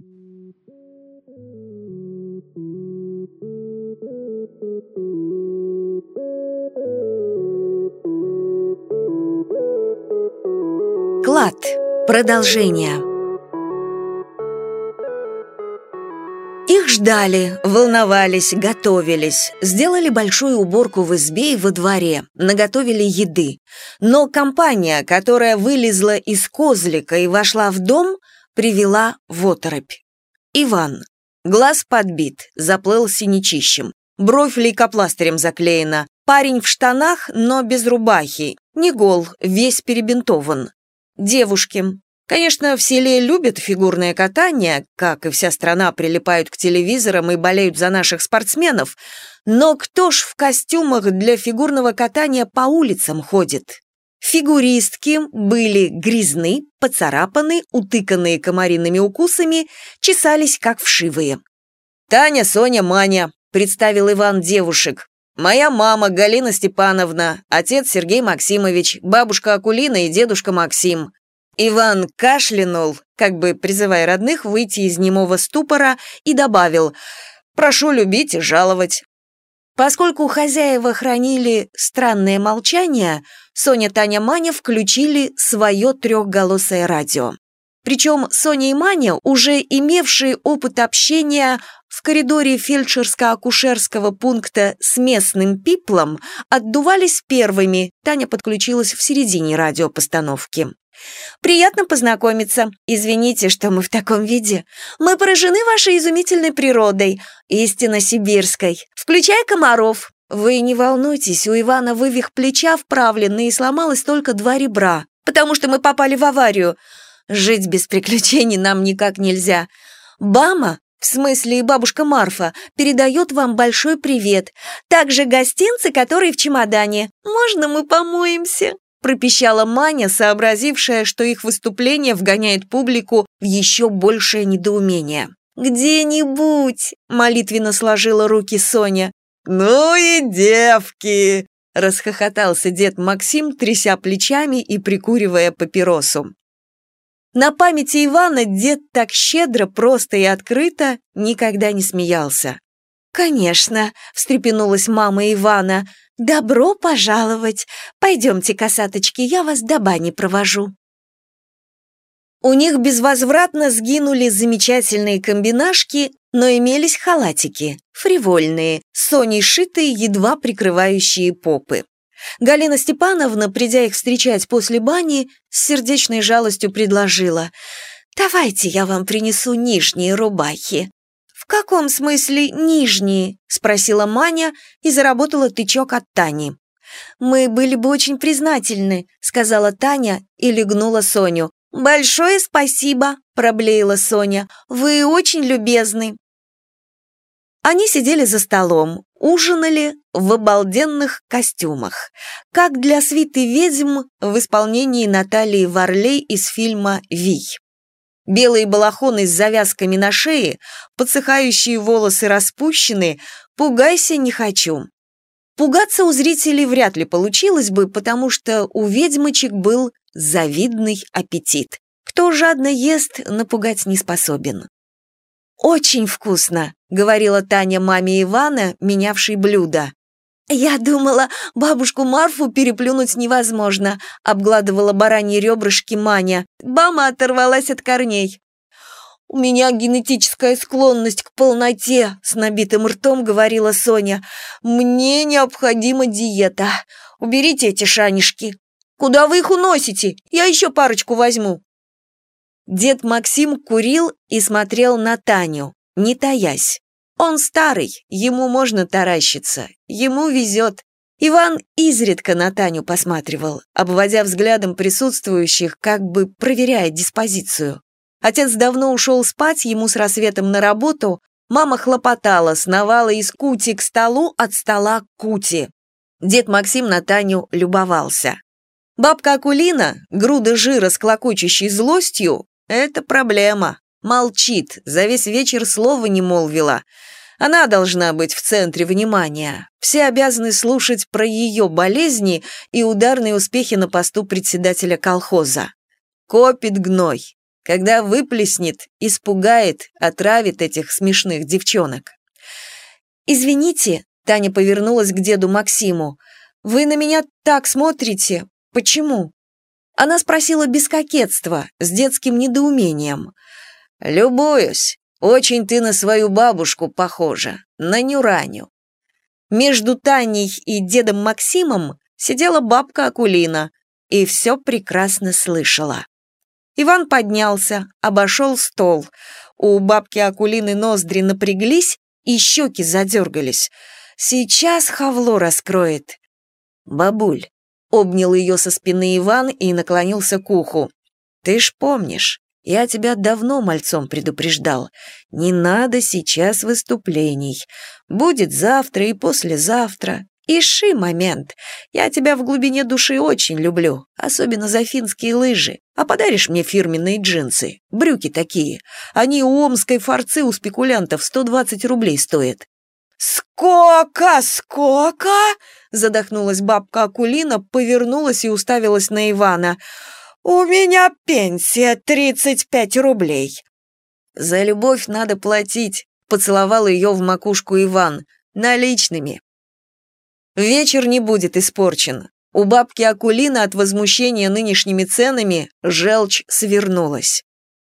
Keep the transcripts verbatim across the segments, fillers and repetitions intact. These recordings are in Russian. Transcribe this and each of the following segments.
Клад. Продолжение. Их ждали, волновались, готовились, сделали большую уборку в избе и во дворе, наготовили еды. Но компания, которая вылезла из козлика и вошла в дом, привела в оторопь. Иван. Глаз подбит, заплыл синячищем. Бровь лейкопластырем заклеена. Парень в штанах, но без рубахи. Не гол, весь перебинтован. Девушки. Конечно, в селе любят фигурное катание, как и вся страна прилипают к телевизорам и болеют за наших спортсменов, но кто ж в костюмах для фигурного катания по улицам ходит? Фигуристки были грязны, поцарапаны, утыканные комариными укусами, чесались как вшивые. «Таня, Соня, Маня», — представил Иван девушек. «Моя мама Галина Степановна, отец Сергей Максимович, бабушка Акулина и дедушка Максим». Иван кашлянул, как бы призывая родных выйти из немого ступора, и добавил: «Прошу любить и жаловать». Поскольку хозяева хранили странное молчание, Соня, Таня, Маня включили свое трехголосое радио. Причем Соня и Маня, уже имевшие опыт общения в коридоре фельдшерско-акушерского пункта с местным пиплом, отдувались первыми, Таня подключилась в середине радиопостановки. «Приятно познакомиться. Извините, что мы в таком виде. Мы поражены вашей изумительной природой, истинно сибирской, включая комаров. Вы не волнуйтесь, у Ивана вывих плеча вправленный и сломалось только два ребра, потому что мы попали в аварию. Жить без приключений нам никак нельзя. Бама, в смысле и бабушка Марфа, передает вам большой привет. Также гостинцы, которые в чемодане. Можно мы помоемся?» пропищала Маня, сообразившая, что их выступление вгоняет публику в еще большее недоумение. «Где-нибудь!» — молитвенно сложила руки Соня. «Ну и девки!» — расхохотался дед Максим, тряся плечами и прикуривая папиросу. На памяти Ивана дед так щедро, просто и открыто никогда не смеялся. «Конечно!» — встрепенулась мама Ивана. «Добро пожаловать! Пойдемте, косаточки, я вас до бани провожу». У них безвозвратно сгинули замечательные комбинашки, но имелись халатики, фривольные, с Соней шитые, едва прикрывающие попы. Галина Степановна, придя их встречать после бани, с сердечной жалостью предложила: «Давайте я вам принесу нижние рубахи». «В каком смысле нижние?» — спросила Маня и заработала тычок от Тани. «Мы были бы очень признательны», — сказала Таня и легнула Соню. «Большое спасибо», — проблеяла Соня. «Вы очень любезны». Они сидели за столом, ужинали в обалденных костюмах, как для свиты ведьм в исполнении Натальи Варлей из фильма «Вий». Белые балахоны с завязками на шее, подсыхающие волосы распущены, пугайся не хочу. Пугаться у зрителей вряд ли получилось бы, потому что у ведьмочек был завидный аппетит. Кто жадно ест, напугать не способен. «Очень вкусно», — говорила Таня маме Ивана, менявшей блюдо. «Я думала, бабушку Марфу переплюнуть невозможно», — обгладывала бараньи ребрышки Маня. «Бама оторвалась от корней». «У меня генетическая склонность к полноте», — с набитым ртом говорила Соня. «Мне необходима диета. Уберите эти шанишки». «Куда вы их уносите? Я еще парочку возьму». Дед Максим курил и смотрел на Таню, не таясь. Он старый, ему можно таращиться, ему везет. Иван изредка на Таню посматривал, обводя взглядом присутствующих, как бы проверяя диспозицию. Отец давно ушел спать, ему с рассветом на работу, мама хлопотала, сновала из кути к столу, от стола к кути. Дед Максим на Таню любовался. Бабка Акулина, груда жира с клокочущей злостью, это проблема. Молчит, за весь вечер слова не молвила. Она должна быть в центре внимания. Все обязаны слушать про ее болезни и ударные успехи на посту председателя колхоза. Копит гной. Когда выплеснет, испугает, отравит этих смешных девчонок. «Извините», — Таня повернулась к деду Максиму, «вы на меня так смотрите. Почему?» Она спросила без кокетства, с детским недоумением. «Любуюсь. Очень ты на свою бабушку похожа, на Нюраню». Между Таней и дедом Максимом сидела бабка Акулина и все прекрасно слышала. Иван поднялся, обошел стол. У бабки Акулины ноздри напряглись и щеки задергались. Сейчас Хавло раскроет. «Бабуль», — обнял ее со спины Иван и наклонился к уху. «Ты ж помнишь, я тебя давно мальцом предупреждал. Не надо сейчас выступлений. Будет завтра и послезавтра. Иши момент. Я тебя в глубине души очень люблю, особенно за финские лыжи. А подаришь мне фирменные джинсы, брюки такие. Они у омской форцы у спекулянтов сто двадцать рублей стоят». «Сколько, сколько?» задохнулась бабка Акулина, повернулась и уставилась на Ивана. «У меня пенсия тридцать пять рублей». «За любовь надо платить», — поцеловал ее в макушку Иван, — «наличными». Вечер не будет испорчен. У бабки Акулины от возмущения нынешними ценами желчь свернулась.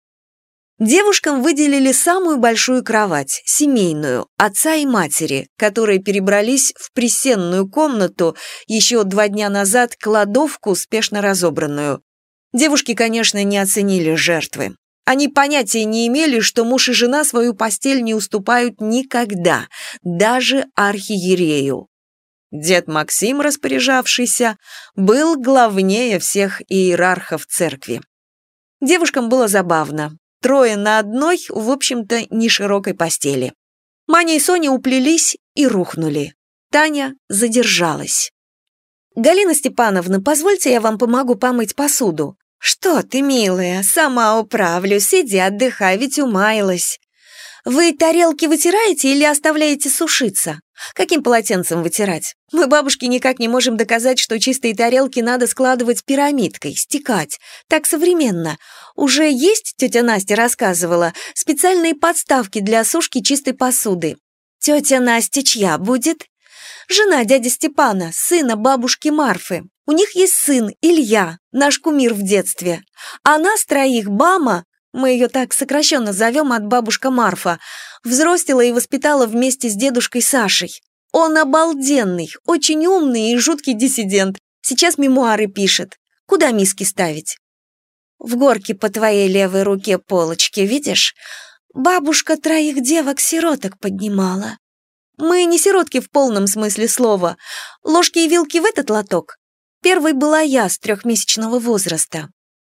Девушкам выделили самую большую кровать, семейную, отца и матери, которые перебрались в присенную комнату, еще два дня назад кладовку, спешно разобранную. Девушки, конечно, не оценили жертвы. Они понятия не имели, что муж и жена свою постель не уступают никогда, даже архиерею. Дед Максим, распоряжавшийся, был главнее всех иерархов церкви. Девушкам было забавно. Трое на одной, в общем-то, не широкой постели. Маня и Соня уплелись и рухнули. Таня задержалась. «Галина Степановна, позвольте я вам помогу помыть посуду». «Что ты, милая, сама управлюсь, иди отдыхай, ведь умаялась». «Вы тарелки вытираете или оставляете сушиться? Каким полотенцем вытирать? Мы, бабушки, никак не можем доказать, что чистые тарелки надо складывать пирамидкой, стекать. Так современно. Уже есть, тетя Настя рассказывала, специальные подставки для сушки чистой посуды. Тетя Настя чья будет? Жена дяди Степана, сына бабушки Марфы. У них есть сын, Илья, наш кумир в детстве. А нас троих Бама, мы ее так сокращенно зовем от бабушка Марфа, взростила и воспитала вместе с дедушкой Сашей. Он обалденный, очень умный и жуткий диссидент. Сейчас мемуары пишет. Куда миски ставить? В горке по твоей левой руке полочки, видишь? Бабушка троих девок-сироток поднимала. Мы не сиротки в полном смысле слова. Ложки и вилки в этот лоток. Первой была я с трехмесячного возраста.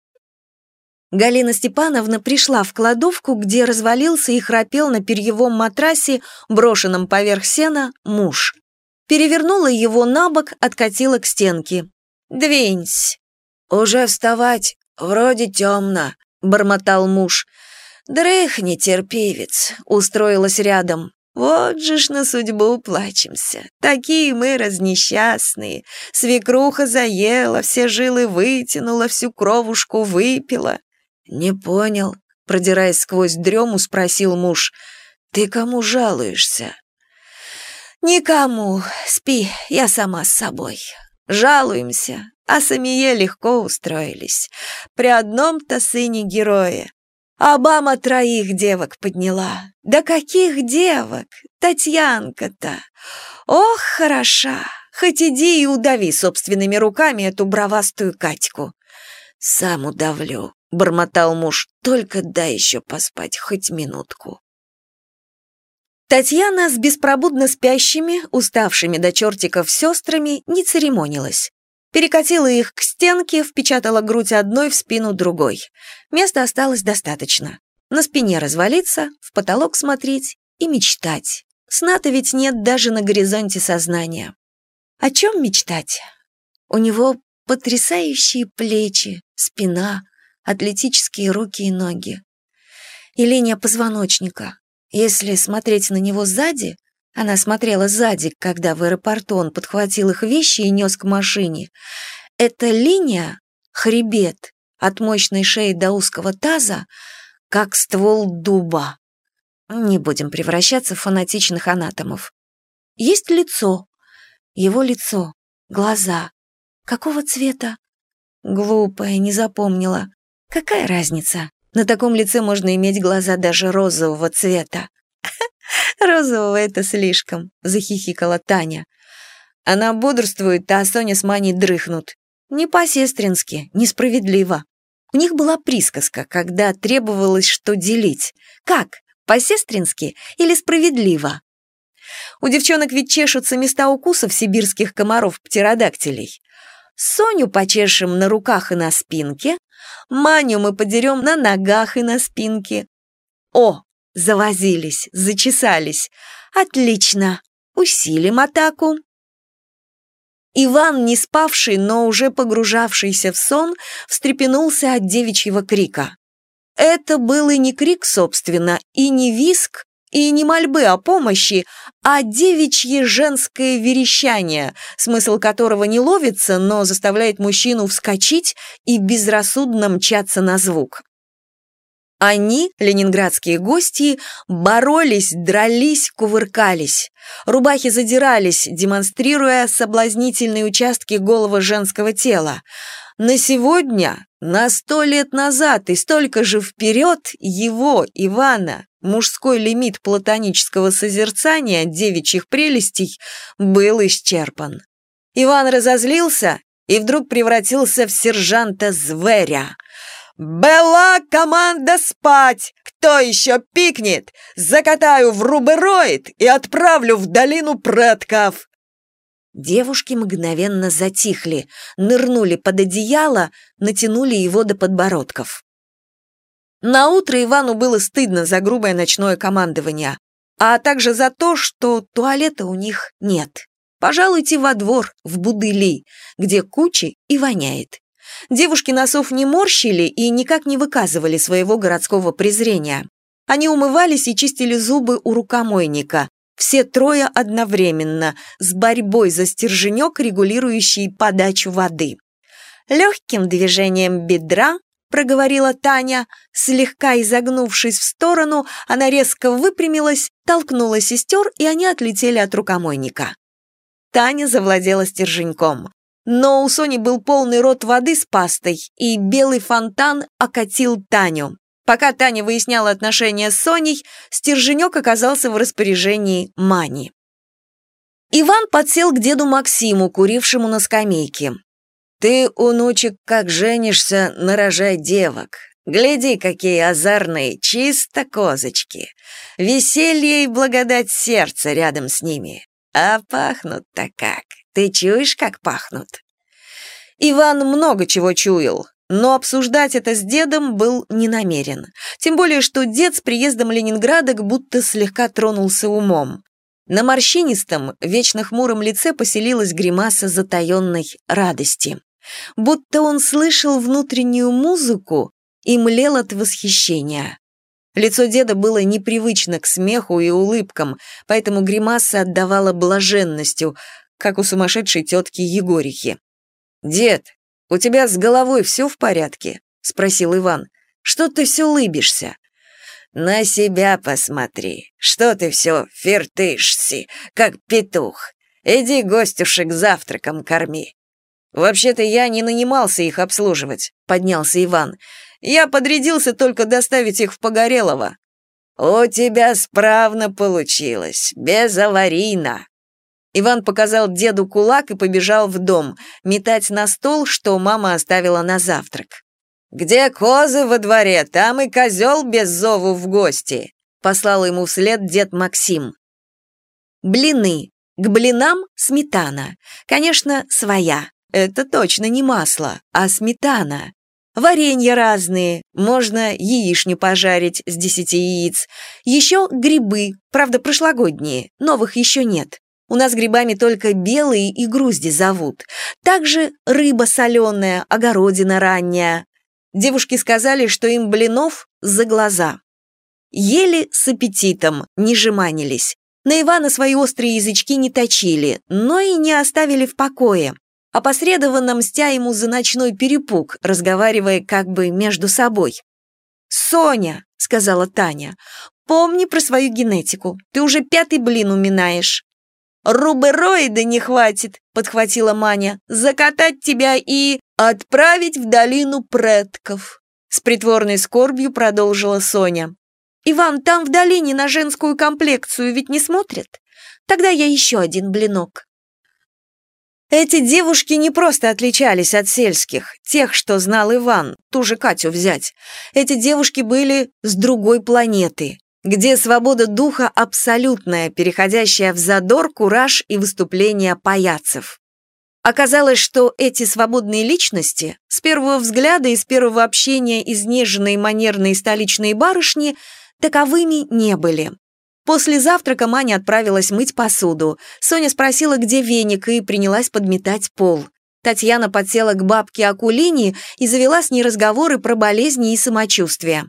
Галина Степановна пришла в кладовку, где развалился и храпел на перьевом матрасе, брошенном поверх сена, муж. Перевернула его на бок, откатила к стенке. «Двинься». «Уже вставать, вроде темно», — бормотал муж. «Дрыхни, терпевец», — устроилась рядом. «Вот же ж на судьбу плачемся. Такие мы разнесчастные. Свекруха заела, все жилы вытянула, всю кровушку выпила». «Не понял», — продираясь сквозь дрему, спросил муж. «Ты кому жалуешься?» «Никому. Спи, я сама с собой. Жалуемся, а самие легко устроились. При одном-то сыне героя. Обама троих девок подняла. Да каких девок? Татьянка-то. Ох, хороша. Хоть иди и удави собственными руками эту бравастую Катьку». «Сам удавлю», — бормотал муж, — «только дай еще поспать хоть минутку». Татьяна с беспробудно спящими, уставшими до чертиков сестрами не церемонилась. Перекатила их к стенке, впечатала грудь одной в спину другой. Места осталось достаточно. На спине развалиться, в потолок смотреть и мечтать. Сна-то ведь нет даже на горизонте сознания. О чем мечтать? У него потрясающие плечи, спина, атлетические руки и ноги. И линия позвоночника. Если смотреть на него сзади, она смотрела сзади, когда в аэропорту он подхватил их вещи и нес к машине, эта линия — хребет, от мощной шеи до узкого таза, как ствол дуба. Не будем превращаться в фанатичных анатомов. Есть лицо. Его лицо. Глаза. Какого цвета? Глупая, не запомнила. Какая разница? На таком лице можно иметь глаза даже розового цвета. «Розового — это слишком», — захихикала Таня. Она бодрствует, а Соня с Маней дрыхнут. Не по-сестрински, несправедливо. У них была присказка, когда требовалось что делить. Как? По-сестрински или справедливо? У девчонок ведь чешутся места укусов сибирских комаров-птеродактилей. Соню почешем на руках и на спинке, Маню мы подерем на ногах и на спинке. О, завозились, зачесались. Отлично, усилим атаку. Иван, не спавший, но уже погружавшийся в сон, встрепенулся от девичьего крика. Это был и не крик, собственно, и не визг, и не мольбы о помощи, а девичье женское верещание, смысл которого не ловится, но заставляет мужчину вскочить и безрассудно мчаться на звук. Они, ленинградские гости, боролись, дрались, кувыркались. Рубахи задирались, демонстрируя соблазнительные участки голого женского тела. На сегодня, на сто лет назад и столько же вперед его, Ивана, мужской лимит платонического созерцания девичьих прелестей был исчерпан. Иван разозлился и вдруг превратился в сержанта-зверя. «Была команда спать! Кто еще пикнет? Закатаю в рубероид и отправлю в долину предков!» Девушки мгновенно затихли, нырнули под одеяло, натянули его до подбородков. Наутро Ивану было стыдно за грубое ночное командование, а также за то, что туалета у них нет. Пожалуйте во двор, в будыли, где кучи и воняет. Девушки носов не морщили и никак не выказывали своего городского презрения. Они умывались и чистили зубы у рукомойника, все трое одновременно, с борьбой за стерженек, регулирующий подачу воды. Легким движением бедра, проговорила Таня, слегка изогнувшись в сторону, она резко выпрямилась, толкнула сестер, и они отлетели от рукомойника. Таня завладела стерженьком. Но у Сони был полный рот воды с пастой, и белый фонтан окатил Таню. Пока Таня выясняла отношения с Соней, стерженек оказался в распоряжении Мани. Иван подсел к деду Максиму, курившему на скамейке. «Ты, унучек, как женишься, нарожай девок. Гляди, какие озорные, чисто козочки. Веселье и благодать сердца рядом с ними. А пахнут-то как! Ты чуешь, как пахнут?» Иван много чего чуял, но обсуждать это с дедом был не намерен. Тем более, что дед с приездом ленинградок будто слегка тронулся умом. На морщинистом, вечно хмуром лице поселилась гримаса затаенной радости. Будто он слышал внутреннюю музыку и млел от восхищения. Лицо деда было непривычно к смеху и улыбкам, поэтому гримаса отдавала блаженностью, как у сумасшедшей тетки Егорихи. «Дед, у тебя с головой все в порядке?» — спросил Иван. «Что ты все улыбишься?» «На себя посмотри. Что ты все фертышься, как петух? Иди гостюшек завтраком корми». «Вообще-то я не нанимался их обслуживать», — поднялся Иван. «Я подрядился только доставить их в Погорелово». «У тебя справно получилось, безаварийно». Иван показал деду кулак и побежал в дом, метать на стол, что мама оставила на завтрак. «Где козы во дворе, там и козел без зову в гости», послал ему вслед дед Максим. Блины. К блинам сметана. Конечно, своя. Это точно не масло, а сметана. Варенья разные, можно яичню пожарить с десяти яиц. Еще грибы, правда прошлогодние, новых еще нет. У нас грибами только белые и грузди зовут. Также рыба соленая, огородина ранняя. Девушки сказали, что им блинов за глаза. Ели с аппетитом, не жеманились. На Ивана свои острые язычки не точили, но и не оставили в покое. опосредованно мстя ему за ночной перепуг, разговарывая как бы между собой. «Соня», — сказала Таня, — «помни про свою генетику, ты уже пятый блин уминаешь». «Рубероида не хватит», — подхватила Маня, «закатать тебя и отправить в долину предков», — с притворной скорбью продолжила Соня. «Иван, там в долине на женскую комплекцию ведь не смотрят? Тогда я еще один блинок». Эти девушки не просто отличались от сельских, тех, что знал Иван, ту же Катю взять. Эти девушки были с другой планеты, где свобода духа абсолютная, переходящая в задор, кураж и выступления паяцев. Оказалось, что эти свободные личности с первого взгляда и с первого общения изнеженной манерной столичной барышни таковыми не были. После завтрака Маня отправилась мыть посуду. Соня спросила, где веник, и принялась подметать пол. Татьяна подсела к бабке Акулине и завела с ней разговоры про болезни и самочувствие.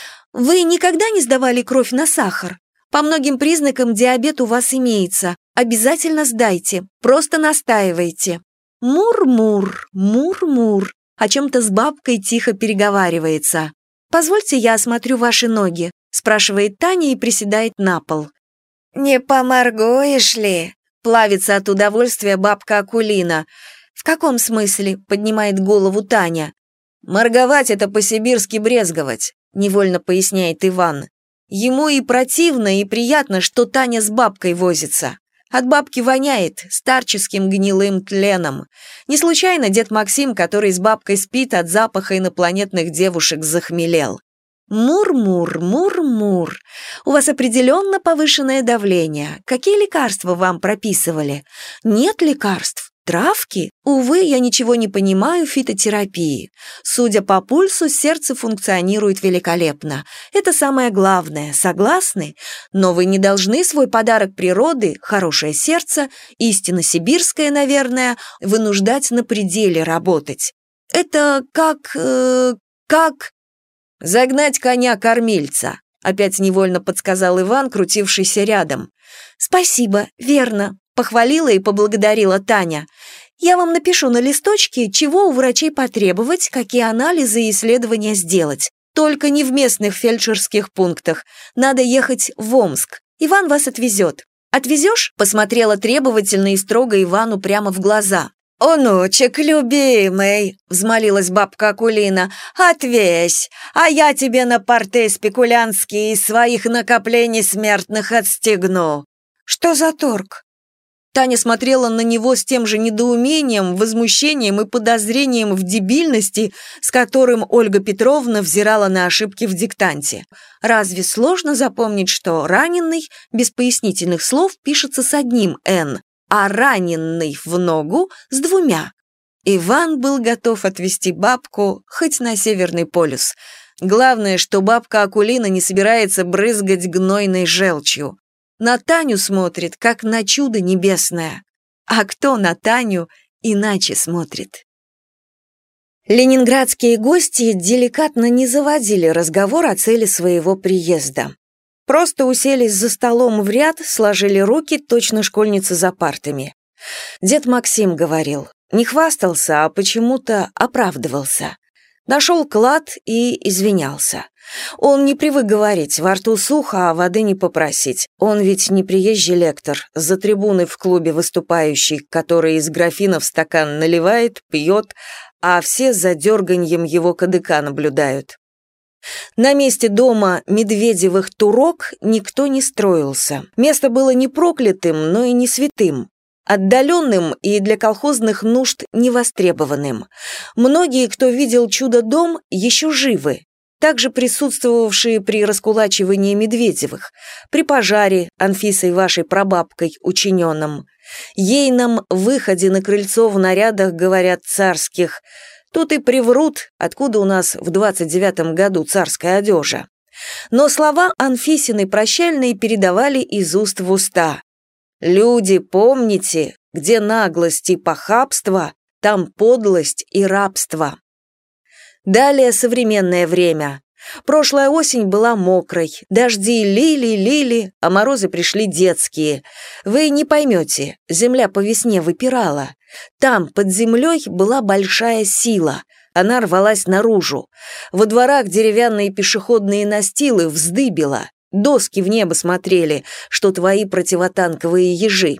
«Вы никогда не сдавали кровь на сахар? По многим признакам диабет у вас имеется. Обязательно сдайте, просто настаивайте». Мур-мур, мур-мур, о чем-то с бабкой тихо переговаривается. «Позвольте я осмотрю ваши ноги», спрашивает Таня и приседает на пол. «Не поморгуешь ли?» Плавится от удовольствия бабка Акулина. «В каком смысле?» — поднимает голову Таня. «Морговать — это по-сибирски брезговать», — невольно поясняет Иван. Ему и противно, и приятно, что Таня с бабкой возится. От бабки воняет старческим гнилым тленом. Не случайно дед Максим, который с бабкой спит, от запаха инопланетных девушек захмелел. Мур-мур, мур-мур. У вас определенно повышенное давление. Какие лекарства вам прописывали? Нет лекарств. Травки? Увы, я ничего не понимаю в фитотерапии. Судя по пульсу, сердце функционирует великолепно. Это самое главное, согласны? Но вы не должны свой подарок природы, хорошее сердце, истинно сибирское, наверное, вынуждать на пределе работать. Это как... Э, как... «Загнать коня-кормильца», — опять невольно подсказал Иван, крутившийся рядом. «Спасибо, верно», — похвалила и поблагодарила Таня. «Я вам напишу на листочке, чего у врачей потребовать, какие анализы и исследования сделать. Только не в местных фельдшерских пунктах. Надо ехать в Омск. Иван вас отвезет». «Отвезешь?» — посмотрела требовательно и строго Ивану прямо в глаза. «Онучек любимый», — взмолилась бабка Акулина, — «отвесь, а я тебе на порты спекулянские из своих накоплений смертных отстегну». «Что за торг?» Таня смотрела на него с тем же недоумением, возмущением и подозрением в дебильности, с которым Ольга Петровна взирала на ошибки в диктанте. Разве сложно запомнить, что «раненый» без пояснительных слов пишется с одним «н», а раненый в ногу с двумя? Иван был готов отвезти бабку хоть на Северный полюс. Главное, что бабка Акулина не собирается брызгать гнойной желчью. На Таню смотрит, как на чудо небесное. А кто на Таню иначе смотрит? Ленинградские гости деликатно не заводили разговор о цели своего приезда. Просто уселись за столом в ряд, сложили руки, точно школьницы за партами. Дед Максим говорил, не хвастался, а почему-то оправдывался. Нашел клад и извинялся. Он не привык говорить, во рту сухо, а воды не попросить. Он ведь не приезжий лектор, за трибуной в клубе выступающий, который из графина в стакан наливает, пьет, а все за дерганьем его кадыка наблюдают. На месте дома Медведевых турок никто не строился. Место было не проклятым, но и не святым. Отдаленным и для колхозных нужд невостребованным. Многие, кто видел чудо-дом, еще живы. Также присутствовавшие при раскулачивании Медведевых, при пожаре Анфисой вашей прабабкой учиненном, ейном выходе на крыльцо в нарядах, говорят, царских. Тут и приврут, откуда у нас в двадцать девятом году царская одежа. Но слова Анфисиной прощальные передавали из уст в уста. «Люди, помните, где наглость и похабство, там подлость и рабство». Далее современное время. Прошлая осень была мокрой, дожди лили, лили, а морозы пришли детские. Вы не поймете, земля по весне выпирала. Там, под землей, была большая сила. Она рвалась наружу. Во дворах деревянные пешеходные настилы вздыбила. Доски в небо смотрели, что твои противотанковые ежи.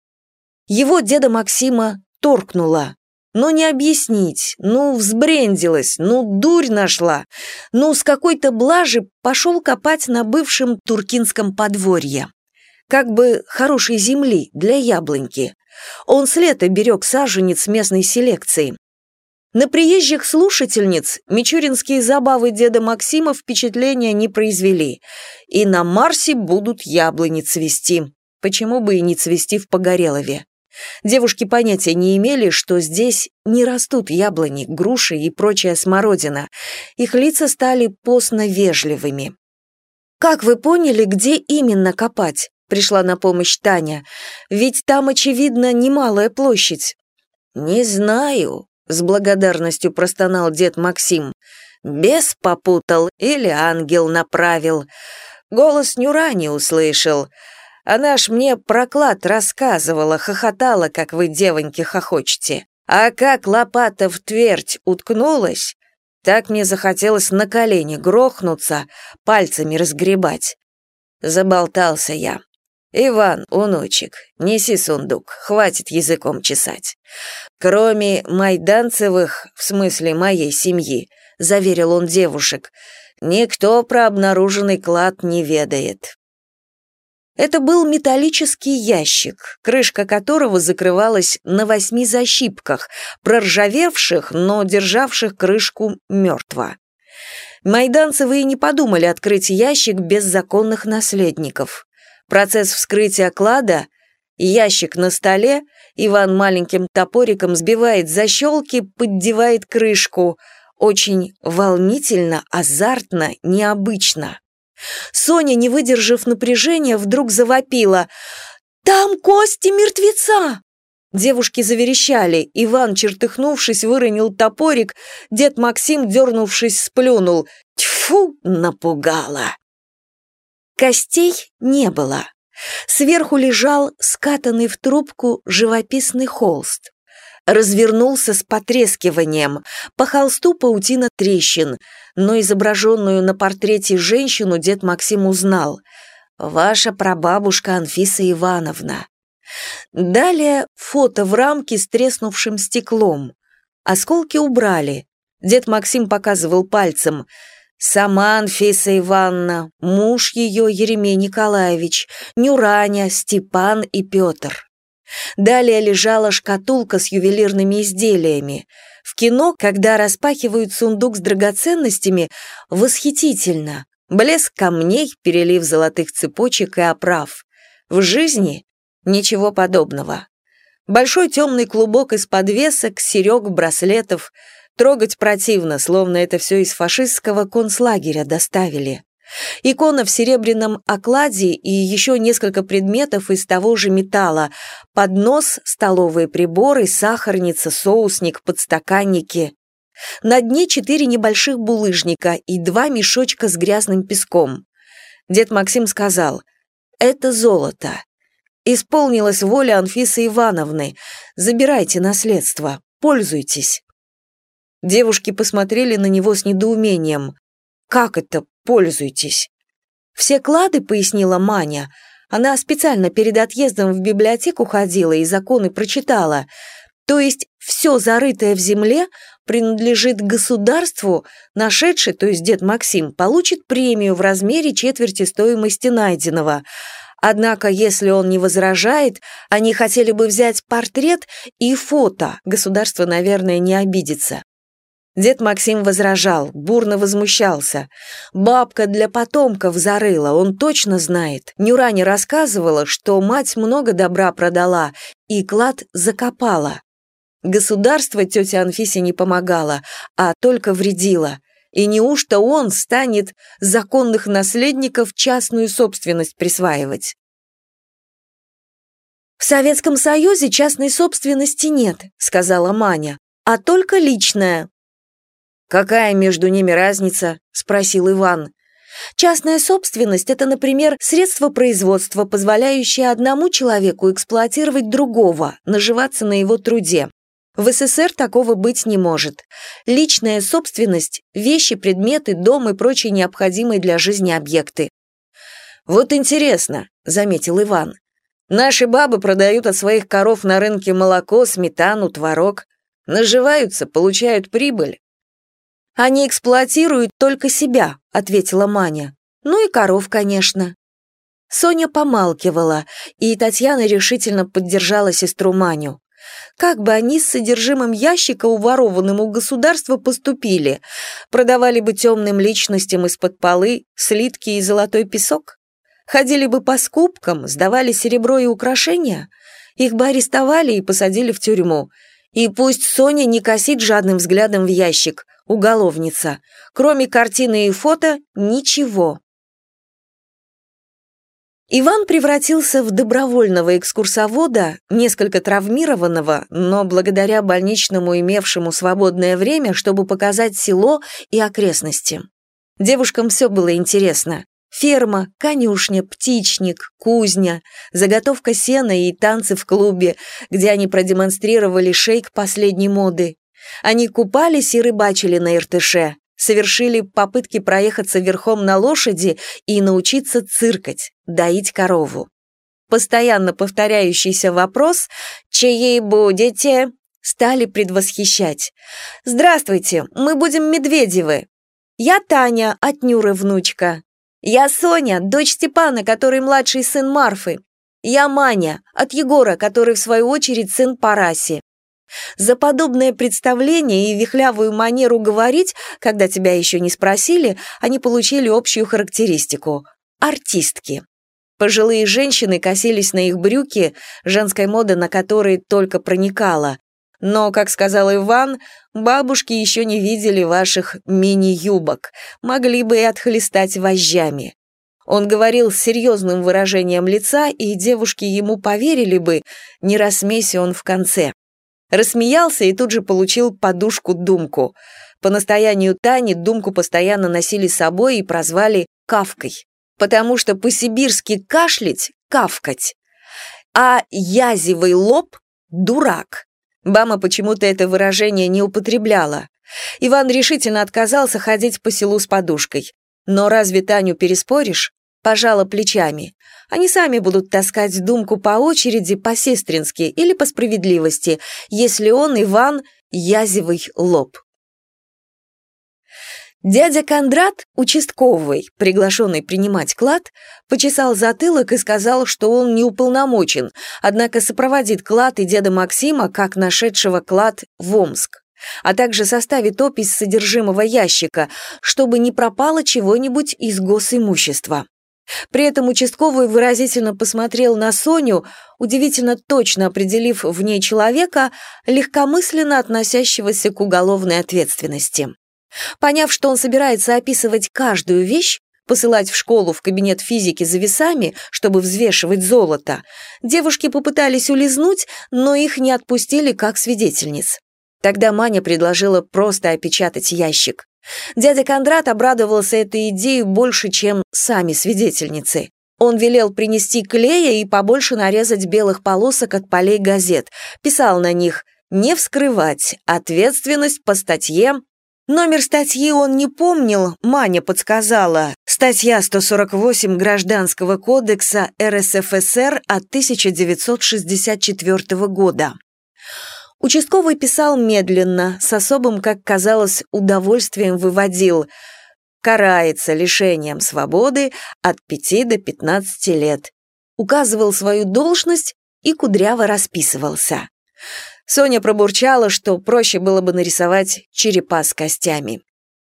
Его деда Максима торкнуло. Ну не объяснить, ну взбрендилась, ну дурь нашла, ну с какой-то блажи пошел копать на бывшем туркинском подворье. Как бы хорошей земли для яблоньки. Он с лета берег саженец местной селекции. На приезжих слушательниц мичуринские забавы деда Максима впечатления не произвели. И на Марсе будут яблони цвести. Почему бы и не цвести в Погорелове? Девушки понятия не имели, что здесь не растут яблони, груши и прочая смородина. Их лица стали постно-вежливыми. «Как вы поняли, где именно копать?» — пришла на помощь Таня. «Ведь там, очевидно, немалая площадь». «Не знаю», — с благодарностью простонал дед Максим. «Бес попутал или ангел направил. Голос Нюра не услышал. Она ж мне про клад рассказывала, хохотала, как вы, девоньки, хохочете. А как лопата в твердь уткнулась, так мне захотелось на колени грохнуться, пальцами разгребать. Заболтался я. Иван, унучек, неси сундук, хватит языком чесать. Кроме майданцевых, в смысле моей семьи, заверил он девушек, никто про обнаруженный клад не ведает». Это был металлический ящик, крышка которого закрывалась на восьми защипках, проржавевших, но державших крышку мертво. Майданцевы и не подумали открыть ящик без законных наследников. Процесс вскрытия клада, ящик на столе, Иван маленьким топориком сбивает защелки, поддевает крышку. Очень волнительно, азартно, необычно. Соня, не выдержав напряжения, вдруг завопила: «Там кости мертвеца!» Девушки заверещали, Иван, чертыхнувшись, выронил топорик, дед Максим, дернувшись, сплюнул. Тьфу, напугала! Костей не было. Сверху лежал скатанный в трубку живописный холст. Развернулся с потрескиванием, по холсту паутина трещин, но изображенную на портрете женщину дед Максим узнал. «Ваша прабабушка Анфиса Ивановна». Далее фото в рамке с треснувшим стеклом. Осколки убрали. Дед Максим показывал пальцем. Сама Анфиса Ивановна, муж ее Еремей Николаевич, Нюраня, Степан и Петр. Далее лежала шкатулка с ювелирными изделиями. В кино, когда распахивают сундук с драгоценностями, восхитительно. Блеск камней, перелив золотых цепочек и оправ. В жизни ничего подобного. Большой темный клубок из подвесок, серег, браслетов. Трогать противно, словно это все из фашистского концлагеря доставили. Икона в серебряном окладе и еще несколько предметов из того же металла. Поднос, столовые приборы, сахарница, соусник, подстаканники. На дне четыре небольших булыжника и два мешочка с грязным песком. Дед Максим сказал: «Это золото. Исполнилась воля Анфисы Ивановны. Забирайте наследство, пользуйтесь». Девушки посмотрели на него с недоумением. «Как это пользуйтесь?» «Все клады», — пояснила Маня. Она специально перед отъездом в библиотеку ходила и законы прочитала. То есть все зарытое в земле принадлежит государству, нашедший, то есть дед Максим, получит премию в размере четверти стоимости найденного. Однако, если он не возражает, они хотели бы взять портрет и фото, государство, наверное, не обидится. Дед Максим возражал, бурно возмущался. Бабка для потомков зарыла, он точно знает. Нюраня рассказывала, что мать много добра продала и клад закопала. Государство тете Анфисе не помогало, а только вредило. И неужто он станет законных наследников частную собственность присваивать? «В Советском Союзе частной собственности нет», — сказала Маня, «а только личная». «Какая между ними разница?» — спросил Иван. «Частная собственность — это, например, средство производства, позволяющее одному человеку эксплуатировать другого, наживаться на его труде. В СССР такого быть не может. Личная собственность – вещи, предметы, дом и прочие необходимые для жизни объекты». «Вот интересно», – заметил Иван. «Наши бабы продают от своих коров на рынке молоко, сметану, творог. Наживаются, получают прибыль». «Они эксплуатируют только себя», — ответила Маня. «Ну и коров, конечно». Соня помалкивала, и Татьяна решительно поддержала сестру Маню. Как бы они с содержимым ящика, уворованным у государства, поступили? Продавали бы темным личностям из-под полы слитки и золотой песок? Ходили бы по скупкам, сдавали серебро и украшения? Их бы арестовали и посадили в тюрьму. И пусть Соня не косит жадным взглядом в ящик, уголовница. Кроме картины и фото – ничего. Иван превратился в добровольного экскурсовода, несколько травмированного, но благодаря больничному имевшему свободное время, чтобы показать село и окрестности. Девушкам все было интересно. Ферма, конюшня, птичник, кузня, заготовка сена и танцы в клубе, где они продемонстрировали шейк последней моды. Они купались и рыбачили на Иртыше, совершили попытки проехаться верхом на лошади и научиться циркать, доить корову. Постоянно повторяющийся вопрос «Чьи будете?» стали предвосхищать. «Здравствуйте, мы будем Медведевы. Я Таня, от Нюры внучка. Я Соня, дочь Степана, который младший сын Марфы. Я Маня, от Егора, который в свою очередь сын Параси». За подобное представление и вихлявую манеру говорить, когда тебя еще не спросили, они получили общую характеристику – артистки. Пожилые женщины косились на их брюки, женская мода на которые только проникала. Но, как сказал Иван, бабушки еще не видели ваших мини-юбок, могли бы и отхлестать вожжами. Он говорил с серьезным выражением лица, и девушки ему поверили бы, не рассмейся он в конце. Рассмеялся и тут же получил подушку-думку. По настоянию Тани думку постоянно носили с собой и прозвали «кавкой», потому что по-сибирски кашлять – кавкать, а язевый лоб – дурак. Бама почему-то это выражение не употребляла. Иван решительно отказался ходить по селу с подушкой. Но разве Таню переспоришь? Пожала плечами. Они сами будут таскать думку по очереди, по-сестрински или по справедливости, если он, Иван, язевый лоб. Дядя Кондрат, участковый, приглашенный принимать клад, почесал затылок и сказал, что он не уполномочен, однако сопроводит клад и деда Максима, как нашедшего клад, в Омск, а также составит опись содержимого ящика, чтобы не пропало чего-нибудь из госимущества. При этом участковый выразительно посмотрел на Соню, удивительно точно определив в ней человека, легкомысленно относящегося к уголовной ответственности. Поняв, что он собирается описывать каждую вещь, посылать в школу в кабинет физики за весами, чтобы взвешивать золото, девушки попытались улизнуть, но их не отпустили как свидетельниц. Тогда Маня предложила просто опечатать ящик. Дядя Кондрат обрадовался этой идее больше, чем сами свидетельницы. Он велел принести клея и побольше нарезать белых полосок от полей газет. Писал на них «Не вскрывать. Ответственность по статье». Номер статьи он не помнил, Маня подсказала. Статья сто сорок восемь Гражданского кодекса эр эс эф эс эр от тысяча девятьсот шестьдесят четвёртого года. Участковый писал медленно, с особым, как казалось, удовольствием выводил «карается лишением свободы от пяти до пятнадцати лет», указывал свою должность и кудряво расписывался. Соня пробурчала, что проще было бы нарисовать черепа с костями.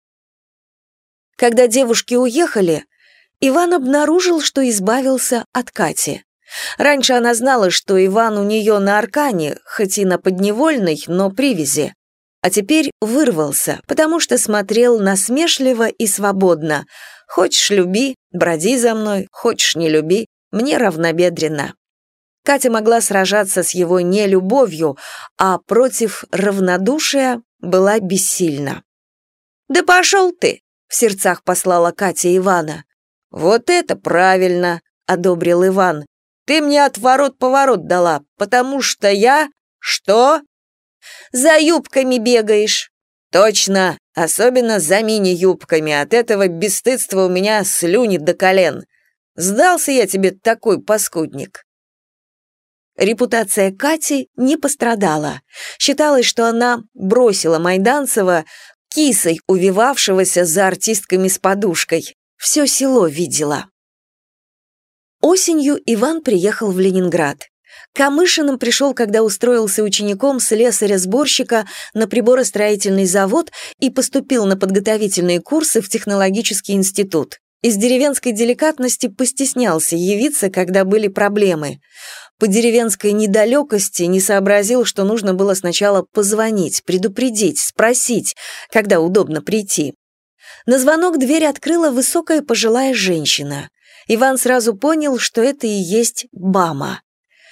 Когда девушки уехали, Иван обнаружил, что избавился от Кати. Раньше она знала, что Иван у нее на аркане, хоть и на подневольной, но привязи. А теперь вырвался, потому что смотрел насмешливо и свободно. «Хочешь, люби, броди за мной, хочешь, не люби, мне равнобедренно». Катя могла сражаться с его нелюбовью, а против равнодушия была бессильна. «Да пошел ты!» — в сердцах послала Катя Ивана. «Вот это правильно!» — одобрил Иван. «Ты мне отворот-поворот дала, потому что я...» «Что?» «За юбками бегаешь». «Точно, особенно за мини-юбками, от этого бесстыдства у меня слюни до колен. Сдался я тебе такой паскудник». Репутация Кати не пострадала. Считалось, что она бросила Майданцева, кисой увивавшегося за артистками с подушкой. Все село видела. Осенью Иван приехал в Ленинград. Камышиным пришел, когда устроился учеником слесаря-сборщика на приборостроительный завод и поступил на подготовительные курсы в технологический институт. Из деревенской деликатности постеснялся явиться, когда были проблемы. По деревенской недалекости не сообразил, что нужно было сначала позвонить, предупредить, спросить, когда удобно прийти. На звонок дверь открыла высокая пожилая женщина. Иван сразу понял, что это и есть Бама.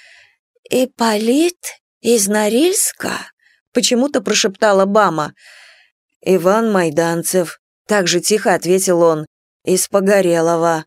«Ипполит из Норильска?» — почему-то прошептала Бама. «Иван Майданцев», — так же тихо ответил он, — «из Погорелого».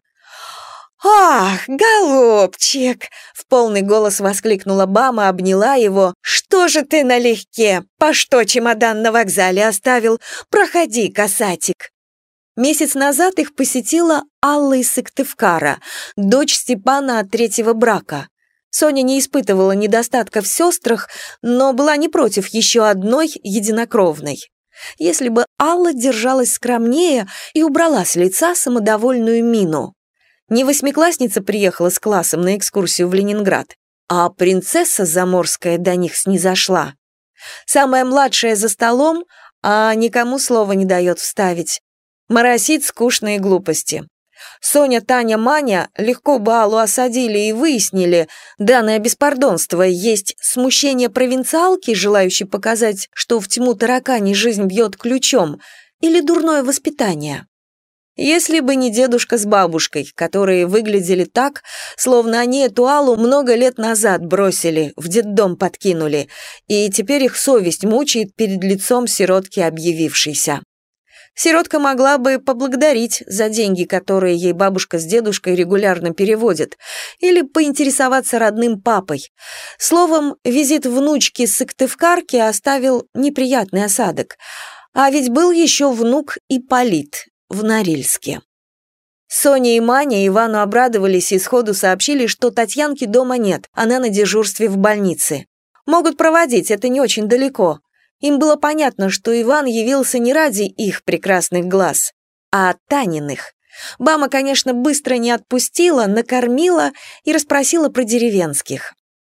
«Ах, голубчик!» — в полный голос воскликнула Бама, обняла его. «Что же ты налегке? По что чемодан на вокзале оставил? Проходи, касатик!» Месяц назад их посетила Алла из Сыктывкара, дочь Степана от третьего брака. Соня не испытывала недостатка в сестрах, но была не против еще одной единокровной. Если бы Алла держалась скромнее и убрала с лица самодовольную мину. Не восьмиклассница приехала с классом на экскурсию в Ленинград, а принцесса заморская до них снизошла. Самая младшая за столом, а никому слова не дает вставить. Моросит скучные глупости. Соня, Таня, Маня легко бы Аллу осадили и выяснили, данное беспардонство есть смущение провинциалки, желающей показать, что в тьму таракани жизнь бьет ключом, или дурное воспитание. Если бы не дедушка с бабушкой, которые выглядели так, словно они эту Аллу много лет назад бросили, в детдом подкинули, и теперь их совесть мучает перед лицом сиротки объявившейся. Сиротка могла бы поблагодарить за деньги, которые ей бабушка с дедушкой регулярно переводят, или поинтересоваться родным папой. Словом, визит внучки с Сыктывкарки оставил неприятный осадок. А ведь был еще внук Ипполит в Норильске. Соня и Маня Ивану обрадовались и сходу сообщили, что Татьянки дома нет, она на дежурстве в больнице. Могут проводить, это не очень далеко. Им было понятно, что Иван явился не ради их прекрасных глаз, а от Таниных. Бама, конечно, быстро не отпустила, накормила и расспросила про деревенских.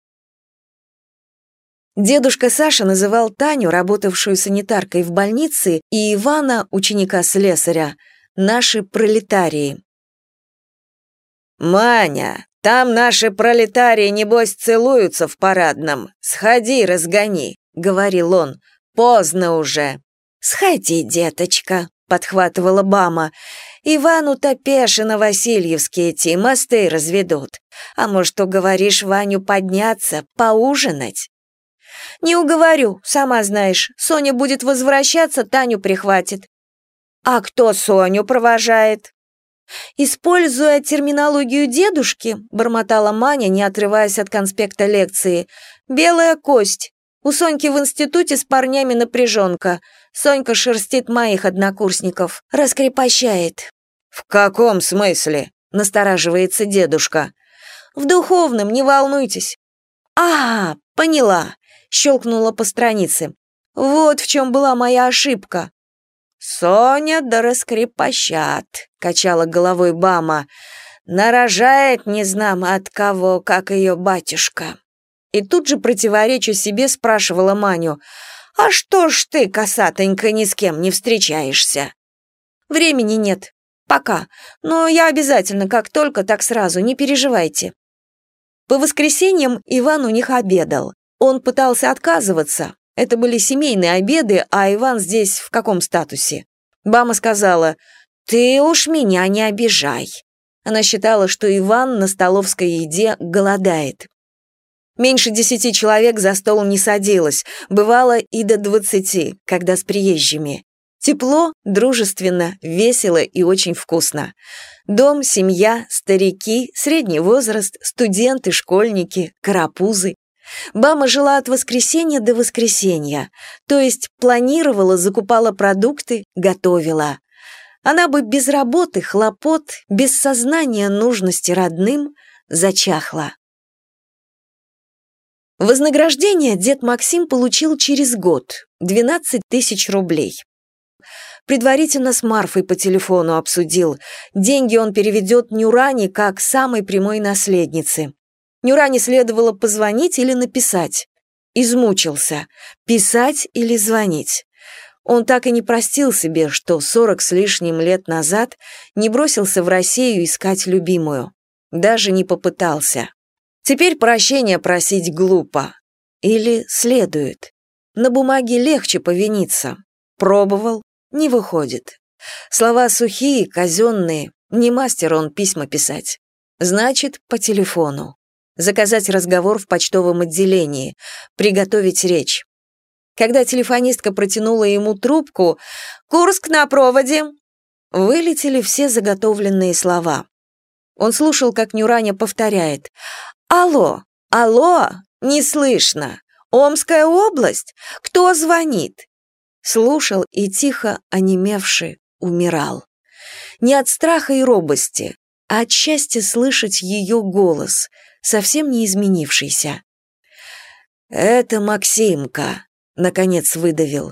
Дедушка Саша называл Таню, работавшую санитаркой в больнице, и Ивана, ученика-слесаря, наши пролетарии. «Маня, там наши пролетарии, небось, целуются в парадном. Сходи, разгони», — говорил он. «Поздно уже». «Сходи, деточка», — подхватывала Бама. «Ивану-то пеше на Васильевские идти, мосты разведут. А может, уговоришь Ваню подняться, поужинать?» «Не уговорю, сама знаешь. Соня будет возвращаться, Таню прихватит». «А кто Соню провожает?» «Используя терминологию дедушки», — бормотала Маня, не отрываясь от конспекта лекции, «белая кость. У Соньки в институте с парнями напряженка. Сонька шерстит моих однокурсников, раскрепощает». «В каком смысле?» — настораживается дедушка. «В духовном, не волнуйтесь». «А, поняла», — щелкнула по странице. «Вот в чем была моя ошибка». «Соня да раскрепощат», — качала головой Бама. «Нарожает не знам от кого, как ее батюшка». И тут же, противореча себе, спрашивала Маню: «А что ж ты, косатонька, ни с кем не встречаешься?» «Времени нет. Пока. Но я обязательно, как только, так сразу, не переживайте». По воскресеньям Иван у них обедал. Он пытался отказываться. Это были семейные обеды, а Иван здесь в каком статусе? Бама сказала: «Ты уж меня не обижай». Она считала, что Иван на столовской еде голодает. Меньше десяти человек за стол не садилось, бывало и до двадцати, когда с приезжими. Тепло, дружественно, весело и очень вкусно. Дом, семья, старики, средний возраст, студенты, школьники, карапузы. Бама жила от воскресенья до воскресенья, то есть планировала, закупала продукты, готовила. Она бы без работы, хлопот, без сознания нужности родным зачахла. Вознаграждение дед Максим получил через год – двенадцать тысяч рублей. Предварительно с Марфой по телефону обсудил. Деньги он переведет Нюране как самой прямой наследнице. Нюране следовало позвонить или написать. Измучился. Писать или звонить. Он так и не простил себе, что сорок с лишним лет назад не бросился в Россию искать любимую. Даже не попытался. Теперь прощения просить глупо. Или следует. На бумаге легче повиниться. Пробовал. Не выходит. Слова сухие, казенные, не мастер он письма писать. Значит, по телефону. Заказать разговор в почтовом отделении, приготовить речь. Когда телефонистка протянула ему трубку «Курск на проводе», вылетели все заготовленные слова. Он слушал, как Нюраня повторяет «Алло, алло, не слышно. Омская область? Кто звонит?» Слушал и тихо, онемевши, умирал. Не от страха и робости, а от счастья слышать ее голос, совсем не изменившийся. «Это Максимка», — наконец выдавил.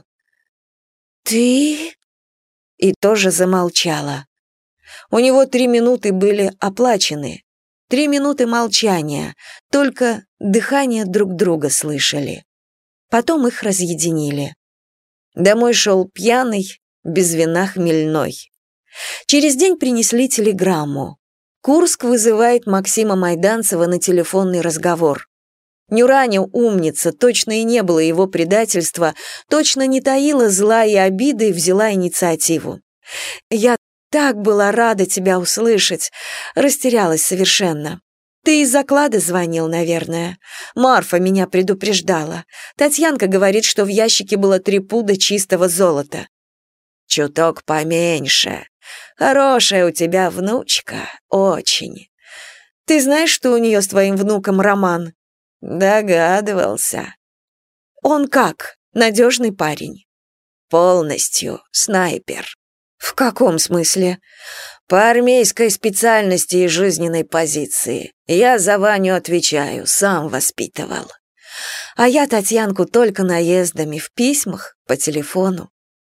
«Ты?» И тоже замолчала. У него три минуты были оплачены. Три минуты молчания, только дыхание друг друга слышали. Потом их разъединили. Домой шел пьяный, без вина хмельной. Через день принесли телеграмму. Курск вызывает Максима Майданцева на телефонный разговор. Нюраня умница, точно и не было его предательства, точно не таила зла и обиды и взяла инициативу. «Я так была рада тебя услышать», растерялась совершенно. «Ты из заклада звонил, наверное. Марфа меня предупреждала. Татьянка говорит, что в ящике было три пуда чистого золота». «Чуток поменьше. Хорошая у тебя внучка, очень. Ты знаешь, что у нее с твоим внуком роман?» «Догадывался». «Он как? Надежный парень?» «Полностью. Снайпер». «В каком смысле?» «По армейской специальности и жизненной позиции. Я за Ваню отвечаю, сам воспитывал. А я Татьянку только наездами, в письмах, по телефону».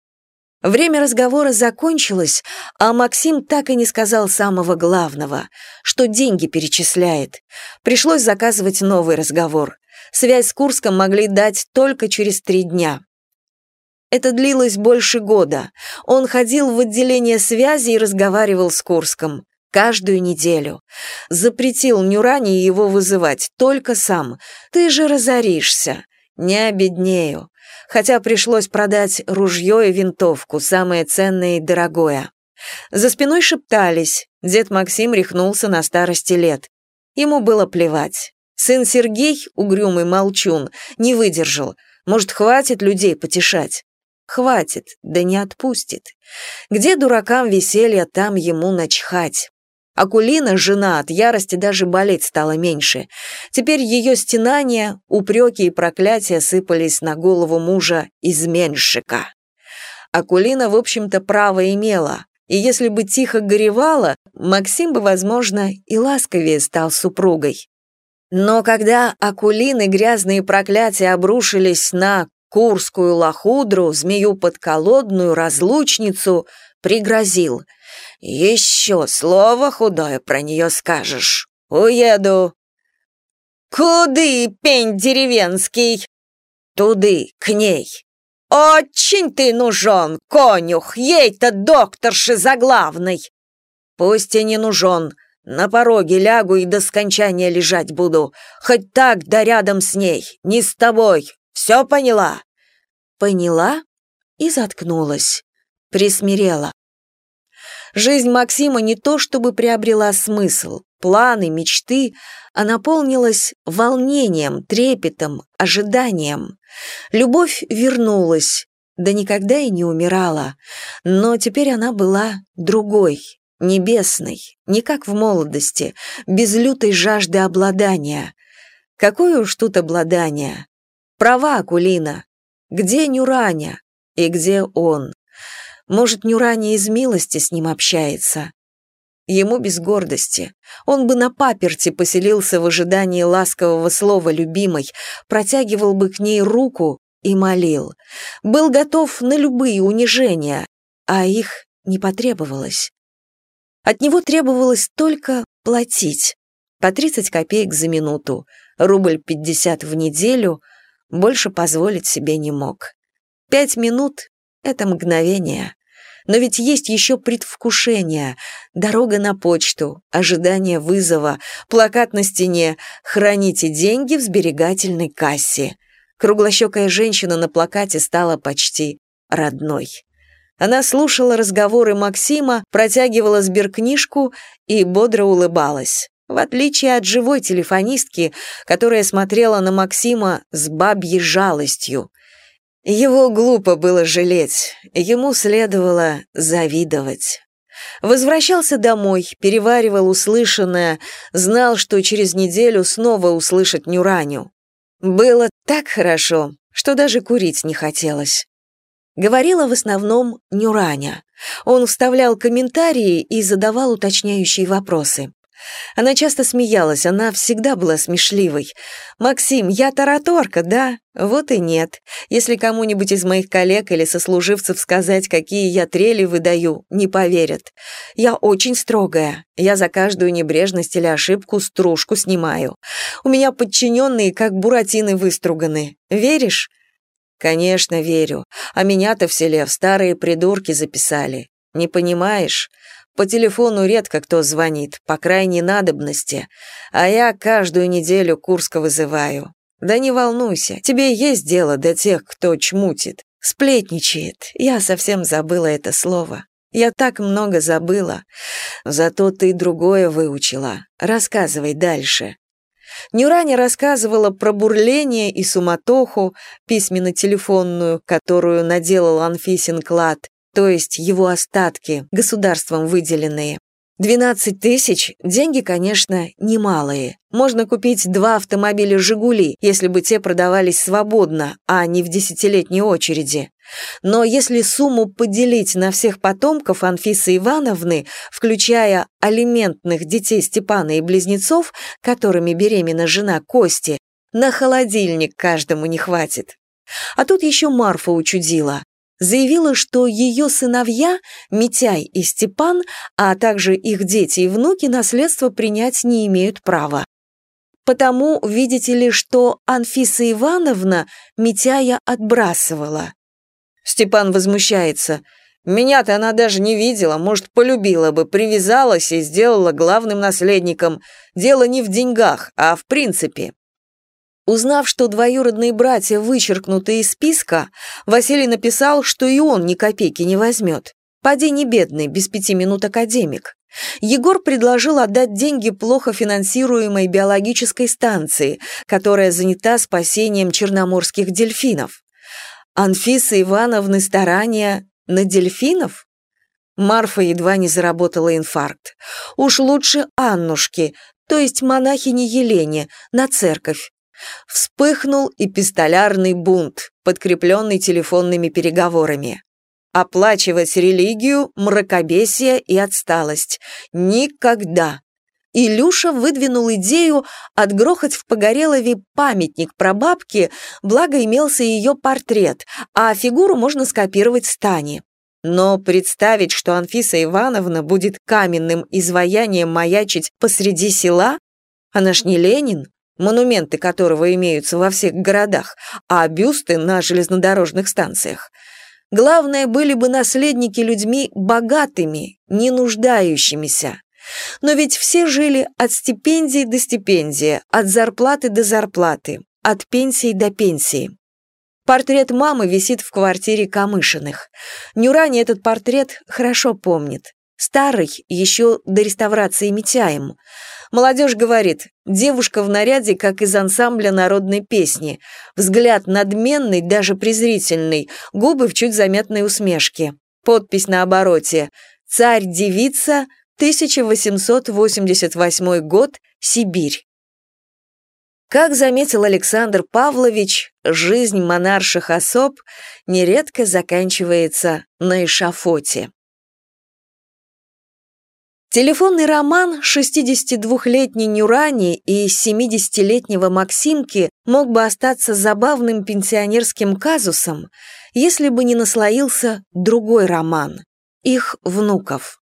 Время разговора закончилось, а Максим так и не сказал самого главного, что деньги перечисляет. Пришлось заказывать новый разговор. Связь с Курском могли дать только через три дня. Это длилось больше года. Он ходил в отделение связи и разговаривал с Курском. Каждую неделю. Запретил Нюране его вызывать, только сам. «Ты же разоришься». «Не обеднею». Хотя пришлось продать ружье и винтовку, самое ценное и дорогое. За спиной шептались. Дед Максим рехнулся на старости лет. Ему было плевать. Сын Сергей, угрюмый молчун, не выдержал. Может, хватит людей потешать? Хватит, да не отпустит. Где дуракам веселье, там ему начхать. Акулина, жена, от ярости даже болеть стало меньше. Теперь ее стенания, упреки и проклятия сыпались на голову мужа-изменщика. Акулина, в общем-то, право имела, и если бы тихо горевала, Максим бы, возможно, и ласковее стал супругой. Но когда Акулины грязные проклятия обрушились на Курскую лохудру, змею подколодную, разлучницу, пригрозил: «Еще слово худое про нее скажешь. Уеду». «Куды, пень деревенский?» «Туды, к ней». «Очень ты нужен, конюх, ей-то докторши заглавный». «Пусть и не нужен, на пороге лягу и до скончания лежать буду, хоть так да рядом с ней, не с тобой, все поняла?» Поняла и заткнулась, присмирела. Жизнь Максима не то чтобы приобрела смысл, планы, мечты, а наполнилась волнением, трепетом, ожиданием. Любовь вернулась, да никогда и не умирала, но теперь она была другой, небесной, не как в молодости, без лютой жажды обладания. Какое уж тут обладание? Права, Акулина. Где Нюраня? И где он? Может, Нюраня из милости с ним общается? Ему без гордости. Он бы на паперти поселился в ожидании ласкового слова любимой, протягивал бы к ней руку и молил. Был готов на любые унижения, а их не потребовалось. От него требовалось только платить. По тридцать копеек за минуту, рубль пятьдесят в неделю, больше позволить себе не мог. Пять минут — это мгновение. Но ведь есть еще предвкушение, дорога на почту, ожидание вызова, плакат на стене «Храните деньги в сберегательной кассе». Круглощекая женщина на плакате стала почти родной. Она слушала разговоры Максима, протягивала сберкнижку и бодро улыбалась. В отличие от живой телефонистки, которая смотрела на Максима с бабьей жалостью. Его глупо было жалеть, ему следовало завидовать. Возвращался домой, переваривал услышанное, знал, что через неделю снова услышит Нюраню. Было так хорошо, что даже курить не хотелось. Говорила в основном Нюраня. Он вставлял комментарии и задавал уточняющие вопросы. Она часто смеялась, она всегда была смешливой. «Максим, я тараторка, да? Вот и нет. Если кому-нибудь из моих коллег или сослуживцев сказать, какие я трели выдаю, не поверят. Я очень строгая. Я за каждую небрежность или ошибку стружку снимаю. У меня подчиненные, как буратины, выструганы. Веришь?» «Конечно, верю. А меня-то в селе в старые придурки записали. Не понимаешь? По телефону редко кто звонит, по крайней надобности, а я каждую неделю Курска вызываю. Да не волнуйся, тебе есть дело до тех, кто чмутит, сплетничает. Я совсем забыла это слово. Я так много забыла. Зато ты другое выучила. Рассказывай дальше». Нюраня рассказывала про бурление и суматоху, письменно-телефонную, которую наделал Анфисин клад, то есть его остатки, государством выделенные. двенадцать тысяч – деньги, конечно, немалые. Можно купить два автомобиля «Жигули», если бы те продавались свободно, а не в десятилетней очереди. Но если сумму поделить на всех потомков Анфисы Ивановны, включая алиментных детей Степана и близнецов, которыми беременна жена Кости, на холодильник каждому не хватит. А тут еще Марфа учудила. Заявила, что ее сыновья, Митяй и Степан, а также их дети и внуки наследство принять не имеют права. Потому, видите ли, что Анфиса Ивановна Митяя отбрасывала. Степан возмущается. «Меня-то она даже не видела, может, полюбила бы, привязалась и сделала главным наследником. Дело не в деньгах, а в принципе». Узнав, что двоюродные братья вычеркнуты из списка, Василий написал, что и он ни копейки не возьмет. Поди не бедный, без пяти минут академик. Егор предложил отдать деньги плохо финансируемой биологической станции, которая занята спасением черноморских дельфинов. Анфисы Ивановны старания на дельфинов? Марфа едва не заработала инфаркт. Уж лучше Аннушки, то есть монахини Елене, на церковь. Вспыхнул эпистолярный бунт, подкрепленный телефонными переговорами. Оплачивать религию, мракобесие и отсталость. Никогда. Илюша выдвинул идею отгрохать в Погорелове памятник прабабке, благо имелся ее портрет, а фигуру можно скопировать с Тани. Но представить, что Анфиса Ивановна будет каменным изваянием маячить посреди села, она ж не Ленин, монументы которого имеются во всех городах, а бюсты на железнодорожных станциях. Главное, были бы наследники людьми богатыми, не нуждающимися. Но ведь все жили от стипендии до стипендии, от зарплаты до зарплаты, от пенсии до пенсии. Портрет мамы висит в квартире Камышиных. Нюраня этот портрет хорошо помнит. Старый, еще до реставрации Митяем. Молодежь говорит, девушка в наряде, как из ансамбля народной песни. Взгляд надменный, даже презрительный, губы в чуть заметной усмешке. Подпись на обороте «Царь-девица, тысяча восемьсот восемьдесят восьмой год, Сибирь». Как заметил Александр Павлович, жизнь монарших особ нередко заканчивается на эшафоте. Телефонный роман шестидесятидвухлетней Нюрани и семидесятилетнего Максимки мог бы остаться забавным пенсионерским казусом, если бы не наслоился другой роман – их внуков.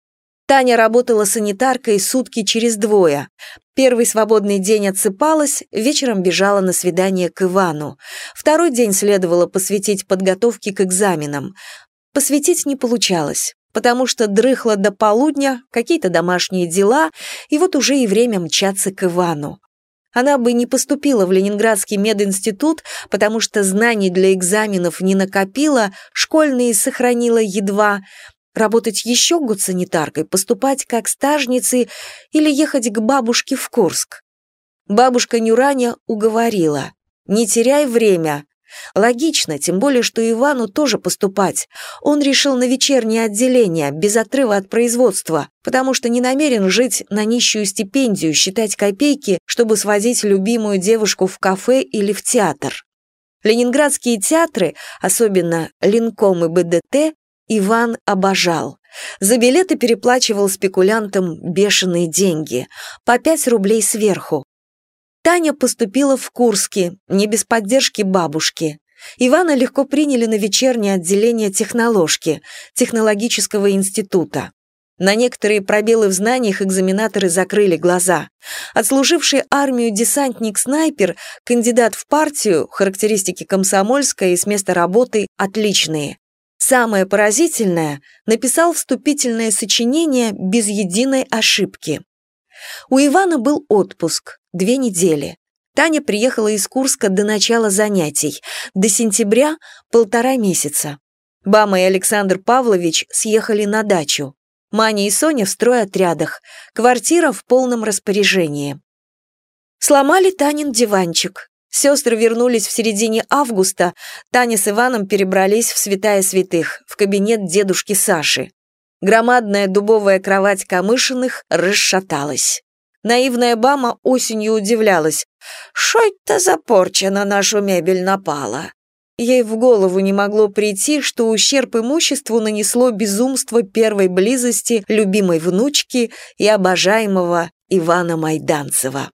Таня работала санитаркой сутки через двое. Первый свободный день отсыпалась, вечером бежала на свидание к Ивану. Второй день следовало посвятить подготовке к экзаменам. Посвятить не получалось, потому что дрыхла до полудня, какие-то домашние дела, и вот уже и время мчаться к Ивану. Она бы не поступила в Ленинградский мединститут, потому что знаний для экзаменов не накопила, школьные сохранила едва. Работать еще год санитаркой, поступать как стажницы или ехать к бабушке в Курск. Бабушка Нюраня уговорила: «Не теряй время». Логично, тем более, что Ивану тоже поступать. Он решил на вечернее отделение, без отрыва от производства, потому что не намерен жить на нищую стипендию, считать копейки, чтобы свозить любимую девушку в кафе или в театр. Ленинградские театры, особенно Ленком и бэ дэ тэ, Иван обожал. За билеты переплачивал спекулянтам бешеные деньги, по пять рублей сверху. Таня поступила в Курске, не без поддержки бабушки. Ивана легко приняли на вечернее отделение техноложки, технологического института. На некоторые пробелы в знаниях экзаменаторы закрыли глаза. Отслуживший армию десантник-снайпер, кандидат в партию, характеристики комсомольской и с места работы отличные. Самое поразительное, написал вступительное сочинение без единой ошибки. У Ивана был отпуск, две недели. Таня приехала из Курска до начала занятий, до сентября полтора месяца. Бама и Александр Павлович съехали на дачу. Маня и Соня в стройотрядах, квартира в полном распоряжении. Сломали Танин диванчик. Сестры вернулись в середине августа, Таня с Иваном перебрались в святая святых, в кабинет дедушки Саши. Громадная дубовая кровать Камышиных расшаталась. Наивная Бама осенью удивлялась. «Шо это за порча на нашу мебель напала?» Ей в голову не могло прийти, что ущерб имуществу нанесло безумство первой близости любимой внучки и обожаемого Ивана Майданцева.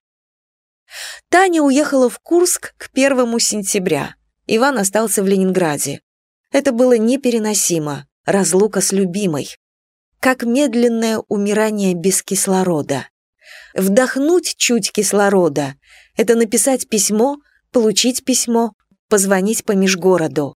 Таня уехала в Курск к первому сентября. Иван остался в Ленинграде. Это было непереносимо, разлука с любимой. Как медленное умирание без кислорода. Вдохнуть чуть кислорода – это написать письмо, получить письмо, позвонить по межгороду.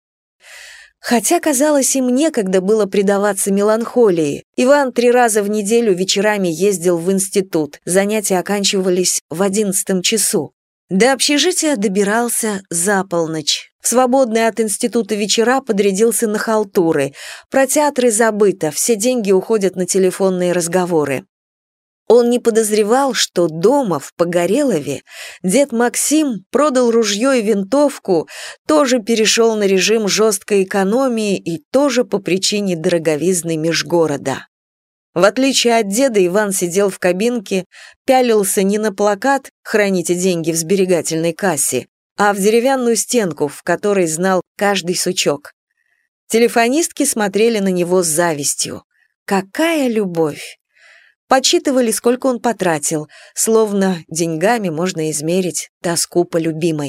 Хотя, казалось, им некогда было предаваться меланхолии. Иван три раза в неделю вечерами ездил в институт, занятия оканчивались в одиннадцатом часу. До общежития добирался за полночь. В свободные от института вечера подрядился на халтуры. Про театры забыто, все деньги уходят на телефонные разговоры. Он не подозревал, что дома, в Погорелове, дед Максим продал ружье и винтовку, тоже перешел на режим жесткой экономии и тоже по причине дороговизны межгорода. В отличие от деда, Иван сидел в кабинке, пялился не на плакат «Храните деньги в сберегательной кассе», а в деревянную стенку, в которой знал каждый сучок. Телефонистки смотрели на него с завистью. Какая любовь! Подсчитывали, сколько он потратил, словно деньгами можно измерить тоску по любимой.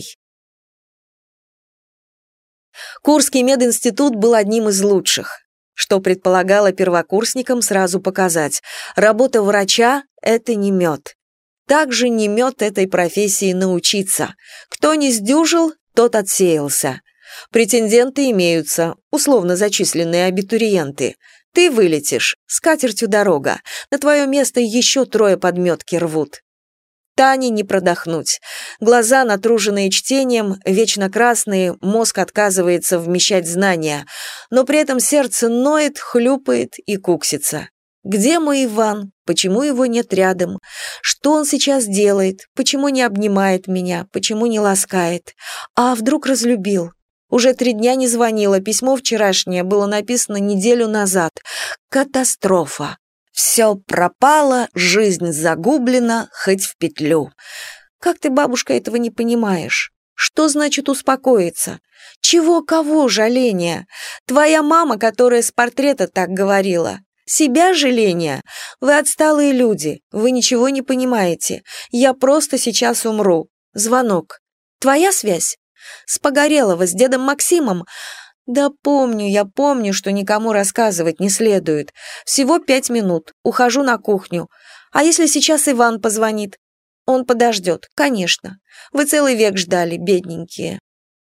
Курский мединститут был одним из лучших, что предполагало первокурсникам сразу показать. Работа врача – это не мед. Также не мед этой профессии научиться. Кто не сдюжил, тот отсеялся. Претенденты имеются, условно зачисленные абитуриенты. Ты вылетишь, с катертью дорога, на твое место еще трое подметки рвут. Тане не продохнуть. Глаза, натруженные чтением, вечно красные, мозг отказывается вмещать знания, но при этом сердце ноет, хлюпает и куксится. Где мой Иван? Почему его нет рядом? Что он сейчас делает? Почему не обнимает меня? Почему не ласкает? А вдруг разлюбил? Уже три дня не звонила, письмо вчерашнее было написано неделю назад. Катастрофа. Все пропало, жизнь загублена, хоть в петлю. Как ты, бабушка, этого не понимаешь? Что значит успокоиться? Чего кого жаление? Твоя мама, которая с портрета так говорила. Себя жаление? Вы отсталые люди, вы ничего не понимаете. Я просто сейчас умру. Звонок. Твоя связь? С Погорелова, с дедом Максимом? Да помню, я помню, что никому рассказывать не следует. Всего пять минут. Ухожу на кухню. А если сейчас Иван позвонит? Он подождет, конечно. Вы целый век ждали, бедненькие.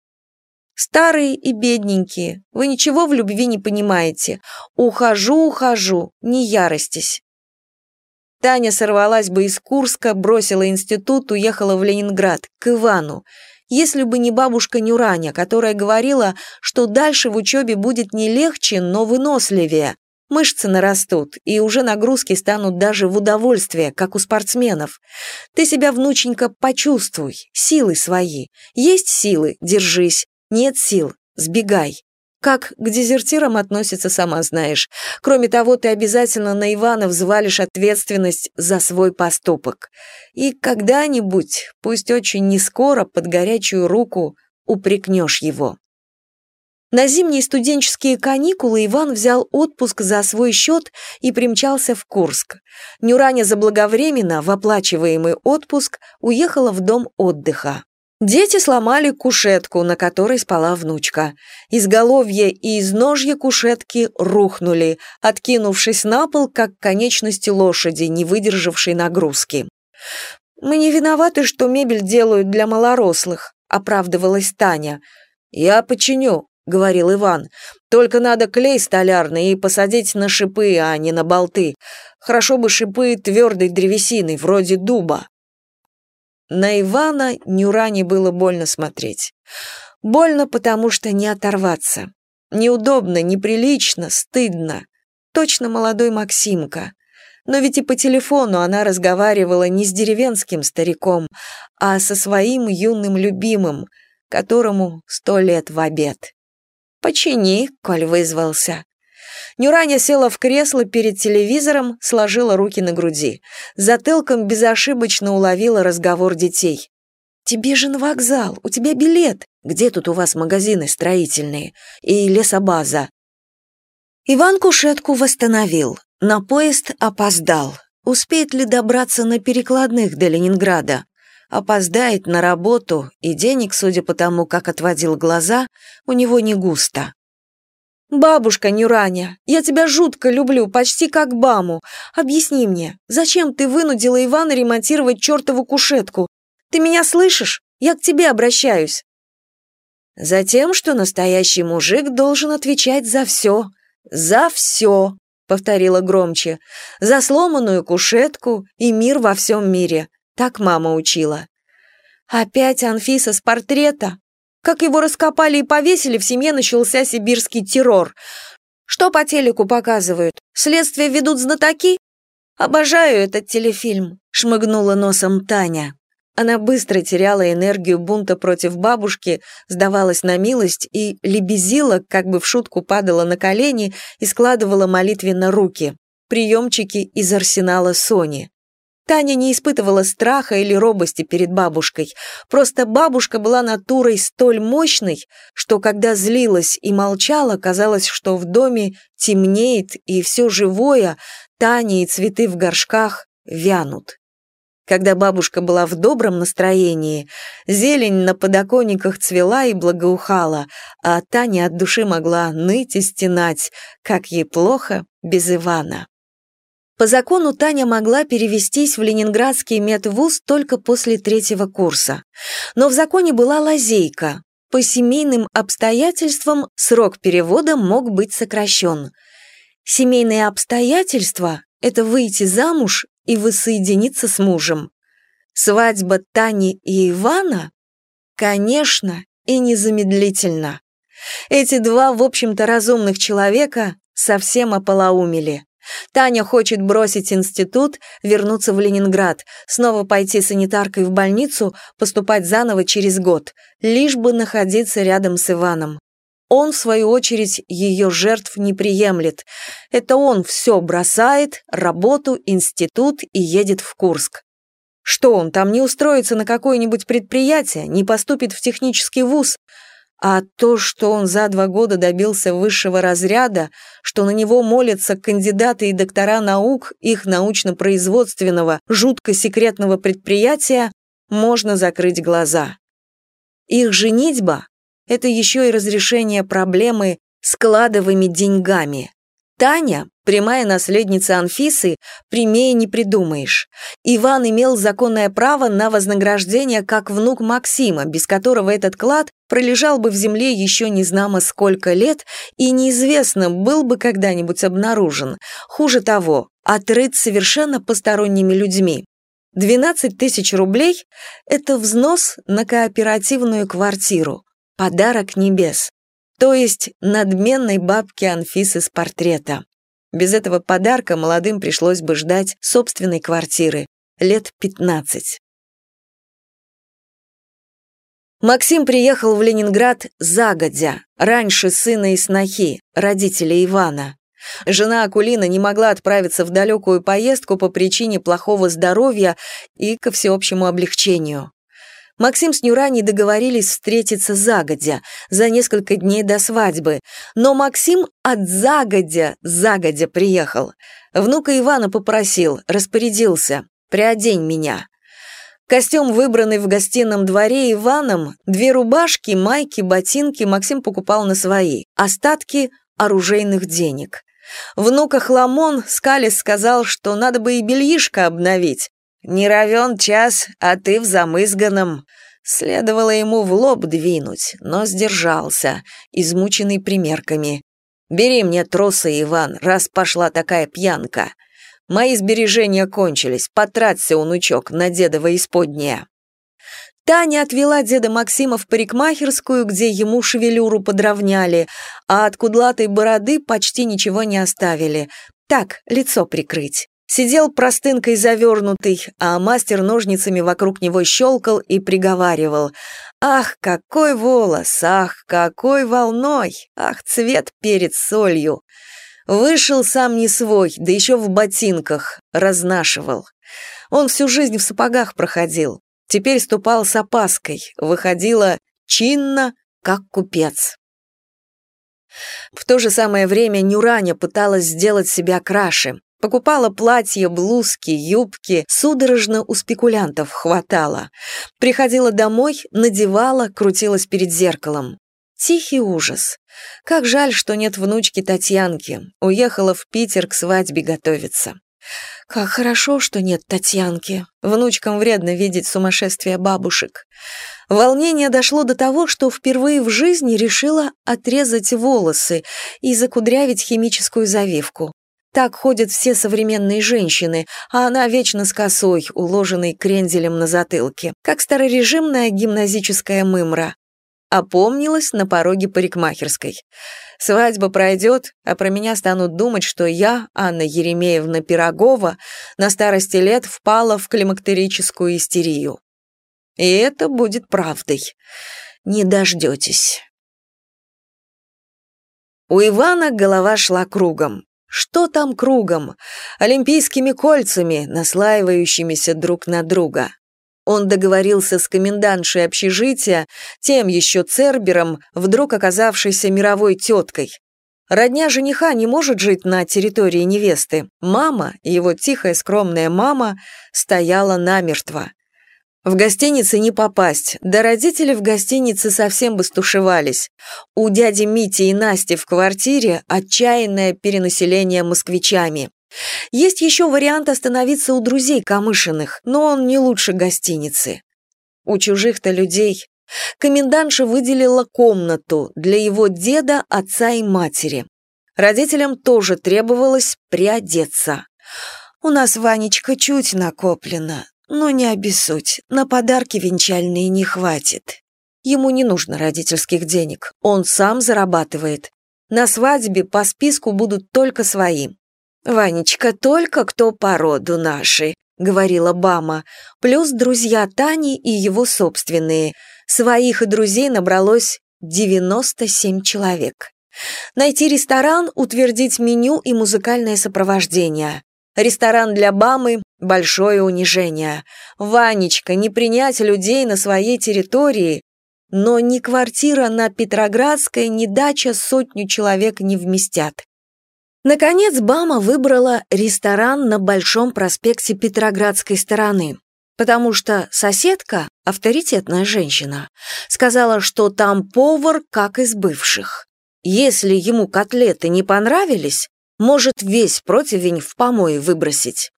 Старые и бедненькие. Вы ничего в любви не понимаете. Ухожу, ухожу. Не яростись. Таня сорвалась бы из Курска, бросила институт, уехала в Ленинград, к Ивану. Если бы не бабушка Нюраня, которая говорила, что дальше в учебе будет не легче, но выносливее. Мышцы нарастут, и уже нагрузки станут даже в удовольствие, как у спортсменов. Ты себя, внученька, почувствуй, силы свои. Есть силы – держись, нет сил – сбегай. Как к дезертирам относится, сама знаешь. Кроме того, ты обязательно на Ивана взвалишь ответственность за свой поступок. И когда-нибудь, пусть очень нескоро, под горячую руку упрекнешь его. На зимние студенческие каникулы Иван взял отпуск за свой счет и примчался в Курск. Нюраня заблаговременно, в оплачиваемый отпуск, уехала в дом отдыха. Дети сломали кушетку, на которой спала внучка. Изголовье и изножье кушетки рухнули, откинувшись на пол, как конечности лошади, не выдержавшей нагрузки. «Мы не виноваты, что мебель делают для малорослых», — оправдывалась Таня. «Я починю», — говорил Иван. «Только надо клей столярный и посадить на шипы, а не на болты. Хорошо бы шипы твердой древесины, вроде дуба». На Ивана Нюране было больно смотреть. Больно, потому что не оторваться. Неудобно, неприлично, стыдно. Точно молодой Максимка. Но ведь и по телефону она разговаривала не с деревенским стариком, а со своим юным любимым, которому сто лет в обед. «Почини, коль вызвался». Нюраня села в кресло перед телевизором, сложила руки на груди. Затылком безошибочно уловила разговор детей. «Тебе же на вокзал, у тебя билет. Где тут у вас магазины строительные? И лесобаза?» Иван кушетку восстановил. На поезд опоздал. Успеет ли добраться на перекладных до Ленинграда? Опоздает на работу, и денег, судя по тому, как отводил глаза, у него не густо. «Бабушка Нюраня, я тебя жутко люблю, почти как маму. Объясни мне, зачем ты вынудила Ивана ремонтировать чертову кушетку? Ты меня слышишь? Я к тебе обращаюсь». «Затем, что настоящий мужик должен отвечать за все. За все», — повторила громче. «За сломанную кушетку и мир во всем мире». Так мама учила. «Опять Анфиса с портрета?» Как его раскопали и повесили, в семье начался сибирский террор. Что по телеку показывают? Следствие ведут знатоки? Обожаю этот телефильм, шмыгнула носом Таня. Она быстро теряла энергию бунта против бабушки, сдавалась на милость и лебезила, как бы в шутку падала на колени и складывала молитвенно руки. Приемчики из арсенала Сони. Таня не испытывала страха или робости перед бабушкой. Просто бабушка была натурой столь мощной, что когда злилась и молчала, казалось, что в доме темнеет, и все живое, Таня и цветы в горшках вянут. Когда бабушка была в добром настроении, зелень на подоконниках цвела и благоухала, а Таня от души могла ныть и стенать, как ей плохо без Ивана. По закону Таня могла перевестись в Ленинградский медвуз только после третьего курса. Но в законе была лазейка. По семейным обстоятельствам срок перевода мог быть сокращен. Семейные обстоятельства – это выйти замуж и воссоединиться с мужем. Свадьба Тани и Ивана? Конечно, и незамедлительно. Эти два, в общем-то, разумных человека совсем ополоумели. Таня хочет бросить институт, вернуться в Ленинград, снова пойти санитаркой в больницу, поступать заново через год, лишь бы находиться рядом с Иваном. Он, в свою очередь, ее жертв не приемлет. Это он все бросает, работу, институт и едет в Курск. Что он там не устроится на какое-нибудь предприятие, не поступит в технический вуз? А то, что он за два года добился высшего разряда, что на него молятся кандидаты и доктора наук их научно-производственного, жутко секретного предприятия, можно закрыть глаза. Их женитьба – это еще и разрешение проблемы с кладовыми деньгами. Таня, прямая наследница Анфисы, прямее не придумаешь. Иван имел законное право на вознаграждение как внук Максима, без которого этот клад пролежал бы в земле еще незнамо сколько лет и неизвестно, был бы когда-нибудь обнаружен. Хуже того, отрыт совершенно посторонними людьми. двенадцать тысяч рублей – это взнос на кооперативную квартиру, подарок небес. То есть надменной бабке Анфисы с портрета. Без этого подарка молодым пришлось бы ждать собственной квартиры, лет пятнадцать. Максим приехал в Ленинград загодя, раньше сына и снохи, родителей Ивана. Жена Акулина не могла отправиться в далекую поездку по причине плохого здоровья и ко всеобщему облегчению. Максим с Нюраней договорились встретиться загодя, за несколько дней до свадьбы, но Максим от загодя, загодя приехал. Внука Ивана попросил, распорядился: «Приодень меня». Костюм, выбранный в гостином дворе Иваном, две рубашки, майки, ботинки Максим покупал на свои, остатки оружейных денег. Внука Хламон скалясь сказал, что надо бы и бельишко обновить. «Не равен час, а ты в замызганном». Следовало ему в лоб двинуть, но сдержался, измученный примерками. «Бери мне тросы, Иван, раз пошла такая пьянка. Мои сбережения кончились, потраться, внучок, на дедово исподнее». Таня отвела деда Максима в парикмахерскую, где ему шевелюру подровняли, а от кудлатой бороды почти ничего не оставили. Так, лицо прикрыть. Сидел простынкой завернутый, а мастер ножницами вокруг него щелкал и приговаривал: «Ах, какой волос! Ах, какой волной! Ах, цвет перед солью!» Вышел сам не свой, да еще в ботинках, разнашивал. Он всю жизнь в сапогах проходил, теперь ступал с опаской, выходило чинно, как купец. В то же самое время Нюраня пыталась сделать себя краше. Покупала платья, блузки, юбки, судорожно у спекулянтов хватала. Приходила домой, надевала, крутилась перед зеркалом. Тихий ужас. Как жаль, что нет внучки Татьянки. Уехала в Питер к свадьбе готовиться. Как хорошо, что нет Татьянки. Внучкам вредно видеть сумасшествие бабушек. Волнение дошло до того, что впервые в жизни решила отрезать волосы и закудрявить химическую завивку. Так ходят все современные женщины, а она вечно с косой, уложенной кренделем на затылке, как старорежимная гимназическая мымра. Опомнилась на пороге парикмахерской. Свадьба пройдет, а про меня станут думать, что я, Анна Еремеевна Пирогова, на старости лет впала в климактерическую истерию. И это будет правдой. Не дождетесь. У Ивана голова шла кругом. Что там кругом? Олимпийскими кольцами, наслаивающимися друг на друга. Он договорился с комендантшей общежития, тем еще цербером, вдруг оказавшейся мировой теткой. Родня жениха не может жить на территории невесты. Мама, его тихая скромная мама, стояла намертво. В гостинице не попасть, да родители в гостинице совсем бы стушевались. У дяди Мити и Насти в квартире отчаянное перенаселение москвичами. Есть еще вариант остановиться у друзей Камышиных, но он не лучше гостиницы. У чужих-то людей. Комендантша выделила комнату для его деда, отца и матери. Родителям тоже требовалось приодеться. «У нас, Ванечка, чуть накоплено. но не обессудь, на подарки венчальные не хватит. Ему не нужно родительских денег, он сам зарабатывает. На свадьбе по списку будут только свои. «Ванечка, только кто по роду наши», — говорила Бама, плюс друзья Тани и его собственные. Своих и друзей набралось девяносто семь человек. Найти ресторан, утвердить меню и музыкальное сопровождение. Ресторан для Бамы – большое унижение. Ванечка, не принять людей на своей территории, но ни квартира на Петроградской, ни дача сотню человек не вместят. Наконец, Бама выбрала ресторан на Большом проспекте Петроградской стороны, потому что соседка, авторитетная женщина, сказала, что там повар как из бывших. Если ему котлеты не понравились, может весь противень в помои выбросить.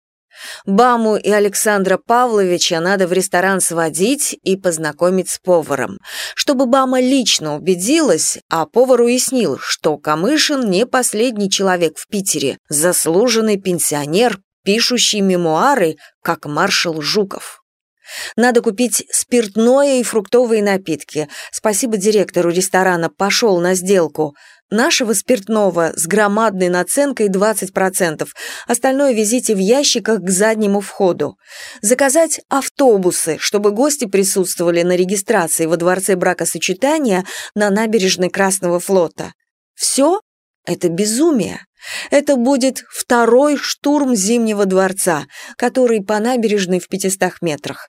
Баму и Александра Павловича надо в ресторан сводить и познакомить с поваром, чтобы Бама лично убедилась, а повар уяснил, что Камышин не последний человек в Питере, заслуженный пенсионер, пишущий мемуары, как маршал Жуков. Надо купить спиртное и фруктовые напитки. Спасибо директору ресторана, пошел на сделку. Нашего спиртного с громадной наценкой двадцать процентов, остальное везите в ящиках к заднему входу. Заказать автобусы, чтобы гости присутствовали на регистрации во дворце бракосочетания на набережной Красного флота. Все это безумие. Это будет второй штурм Зимнего дворца, который по набережной в пятистах метрах.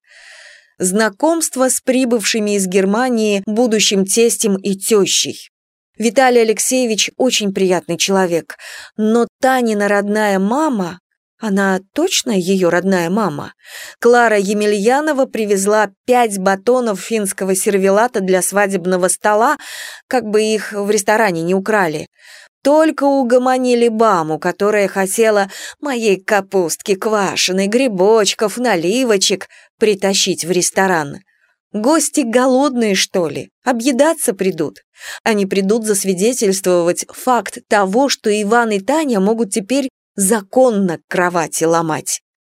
Знакомство с прибывшими из Германии будущим тестем и тещей. Виталий Алексеевич очень приятный человек, но Танина родная мама, она точно ее родная мама, Клара Емельянова привезла пять батонов финского сервелата для свадебного стола, как бы их в ресторане не украли. Только угомонили Баму, которая хотела моей капустки квашеной, грибочков, наливочек притащить в ресторан. Гости голодные, что ли? Объедаться придут. Они придут засвидетельствовать факт того, что Иван и Таня могут теперь законно кровати ломать.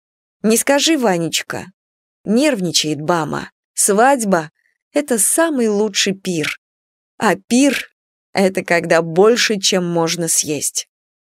Не скажи, Ванечка. Нервничает Бама. Свадьба — это самый лучший пир. А пир — это когда больше, чем можно съесть.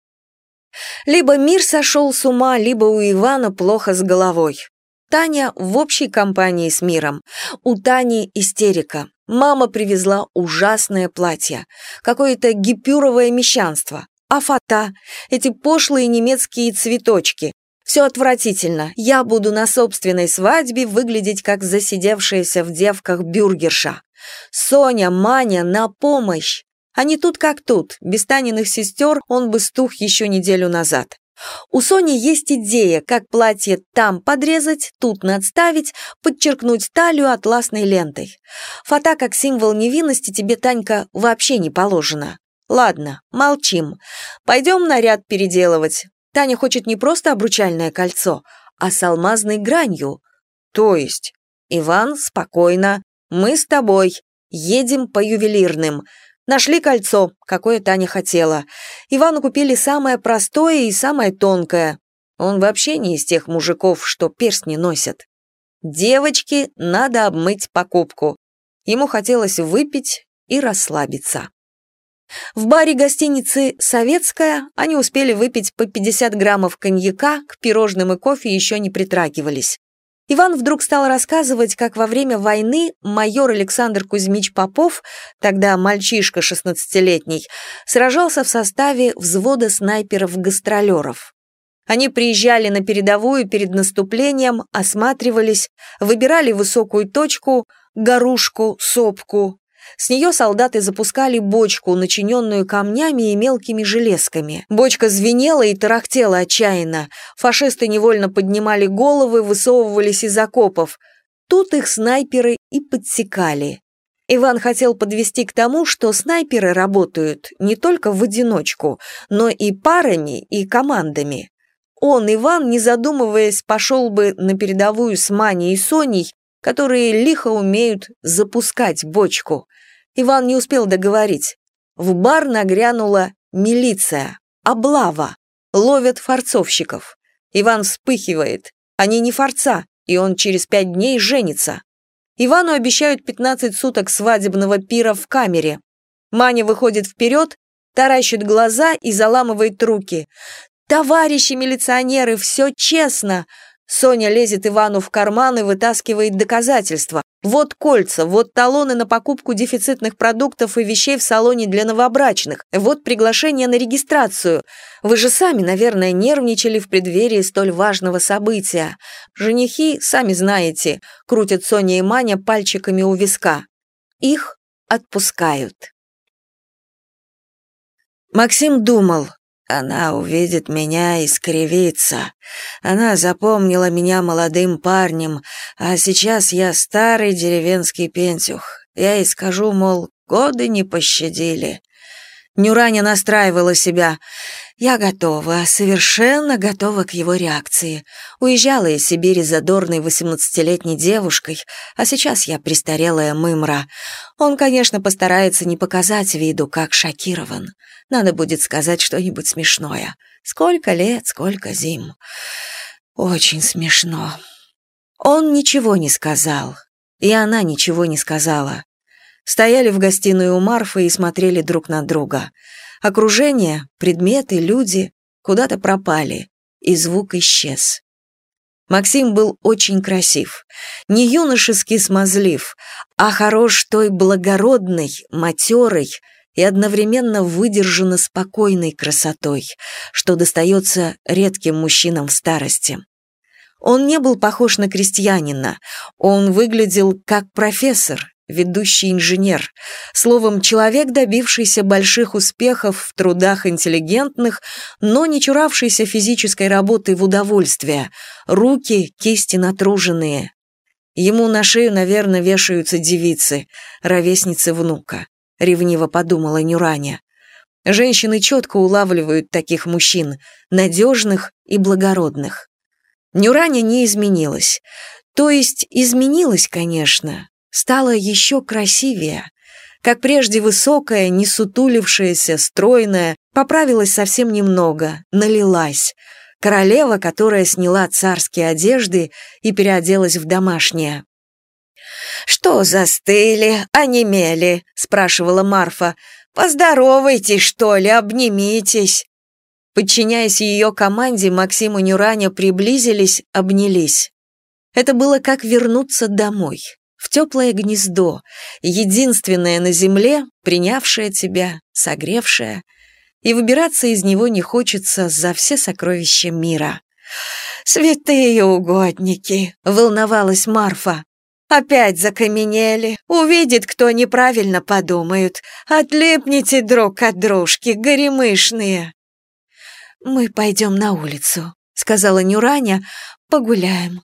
Либо мир сошел с ума, либо у Ивана плохо с головой. Таня в общей компании с миром. У Тани истерика. Мама привезла ужасное платье. Какое-то гипюровое мещанство. А фата? Эти пошлые немецкие цветочки. Все отвратительно. Я буду на собственной свадьбе выглядеть как засидевшаяся в девках бюргерша. Соня, Маня, на помощь. Они тут как тут. Без Таниных сестер он бы стух еще неделю назад. У Сони есть идея, как платье там подрезать, тут надставить, подчеркнуть талию атласной лентой. Фата как символ невинности тебе, Танька, вообще не положено. Ладно, молчим. Пойдем наряд переделывать. Таня хочет не просто обручальное кольцо, а с алмазной гранью. То есть, Иван, спокойно, мы с тобой едем по ювелирным. Нашли кольцо, какое Таня хотела. Ивану купили самое простое и самое тонкое. Он вообще не из тех мужиков, что перстни носят. Девочке надо обмыть покупку. Ему хотелось выпить и расслабиться. В баре гостиницы «Советская» они успели выпить по пятьдесят граммов коньяка, к пирожным и кофе еще не притрагивались. Иван вдруг стал рассказывать, как во время войны майор Александр Кузьмич Попов, тогда мальчишка шестнадцатилетний, сражался в составе взвода снайперов-гастролеров. Они приезжали на передовую перед наступлением, осматривались, выбирали высокую точку, горушку, сопку. С нее солдаты запускали бочку, начиненную камнями и мелкими железками. Бочка звенела и тарахтела отчаянно. Фашисты невольно поднимали головы, высовывались из окопов. Тут их снайперы и подсекали. Иван хотел подвести к тому, что снайперы работают не только в одиночку, но и парами, и командами. Он, Иван, не задумываясь, пошел бы на передовую с Маней и Соней, которые лихо умеют запускать бочку. Иван не успел договорить. В бар нагрянула милиция, облава, ловят форцовщиков. Иван вспыхивает. Они не форца, и он через пять дней женится. Ивану обещают пятнадцать суток свадебного пира в камере. Маня выходит вперед, таращит глаза и заламывает руки. «Товарищи милиционеры, все честно!» Соня лезет Ивану в карман и вытаскивает доказательства. Вот кольца, вот талоны на покупку дефицитных продуктов и вещей в салоне для новобрачных, вот приглашение на регистрацию. Вы же сами, наверное, нервничали в преддверии столь важного события. Женихи, сами знаете, крутят Соня и Маня пальчиками у виска. Их отпускают. Максим думал. Она увидит меня и скривится. Она запомнила меня молодым парнем, а сейчас я старый деревенский пентюх. Я ей скажу, мол, годы не пощадили. Нюраня настраивала себя. Я готова, совершенно готова к его реакции. Уезжала из Сибири задорной восемнадцатилетней девушкой, а сейчас я престарелая мымра. Он, конечно, постарается не показать виду, как шокирован. Надо будет сказать что-нибудь смешное. Сколько лет, сколько зим. Очень смешно. Он ничего не сказал, и она ничего не сказала. Стояли в гостиной у Марфы и смотрели друг на друга. Окружение, предметы, люди куда-то пропали, и звук исчез. Максим был очень красив, не юношески смазлив, а хорош той благородной, матерой и одновременно выдержанно спокойной красотой, что достается редким мужчинам в старости. Он не был похож на крестьянина, он выглядел как профессор, ведущий инженер, словом, человек, добившийся больших успехов в трудах интеллигентных, но не чуравшийся физической работы в удовольствие, руки, кисти натруженные. Ему на шею, наверное, вешаются девицы, ровесницы внука, ревниво подумала Нюраня. Женщины четко улавливают таких мужчин, надежных и благородных. Нюраня не изменилась, то есть изменилась, конечно, стала еще красивее. Как прежде высокая, не сутулившаяся, стройная, поправилась совсем немного, налилась. Королева, которая сняла царские одежды и переоделась в домашнее. «Что застыли, онемели?» — спрашивала Марфа. «Поздоровайтесь, что ли, обнимитесь». Подчиняясь ее команде, Максим и Нюраня приблизились, обнялись. Это было как вернуться домой. В теплое гнездо, единственное на земле, принявшее тебя, согревшее, и выбираться из него не хочется за все сокровища мира. «Святые угодники!» — волновалась Марфа. «Опять закаменели. Увидит, кто неправильно подумают. Отлипните друг от дружки, горемышные!» «Мы пойдем на улицу», — сказала Нюраня, — «погуляем».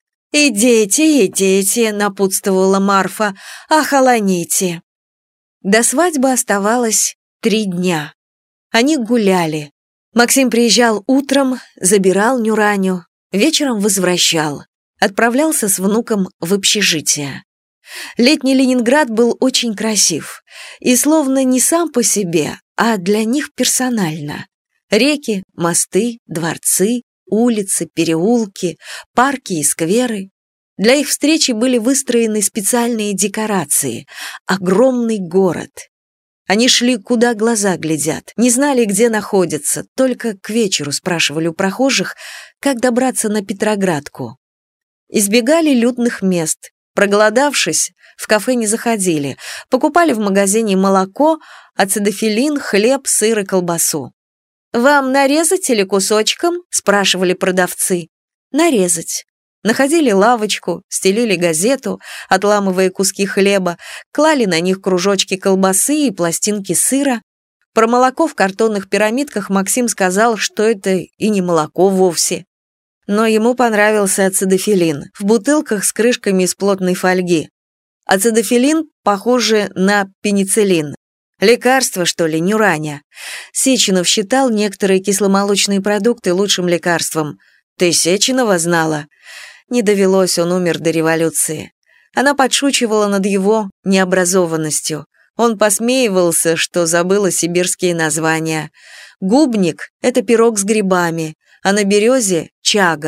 «Идите, идите», — напутствовала Марфа, — «охолоните». До свадьбы оставалось три дня. Они гуляли. Максим приезжал утром, забирал Нюраню, вечером возвращал, отправлялся с внуком в общежитие. Летний Ленинград был очень красив, и словно не сам по себе, а для них персонально. Реки, мосты, дворцы, улицы, переулки, парки и скверы. Для их встречи были выстроены специальные декорации. Огромный город. Они шли, куда глаза глядят, не знали, где находятся, только к вечеру спрашивали у прохожих, как добраться на Петроградку. Избегали людных мест. Проголодавшись, в кафе не заходили, покупали в магазине молоко, ацидофилин, хлеб, сыр и колбасу. «Вам нарезать или кусочком?» – спрашивали продавцы. «Нарезать». Находили лавочку, стелили газету, отламывая куски хлеба, клали на них кружочки колбасы и пластинки сыра. Про молоко в картонных пирамидках Максим сказал, что это и не молоко вовсе. Но ему понравился ацидофилин в бутылках с крышками из плотной фольги. Ацидофилин похоже на пенициллин. Лекарство, что ли, Нюраня? Сеченов считал некоторые кисломолочные продукты лучшим лекарством. Ты Сеченова знала? Не довелось, он умер до революции. Она подшучивала над его необразованностью. Он посмеивался, что забыла сибирские названия. Губник — это пирог с грибами, а на березе — чага.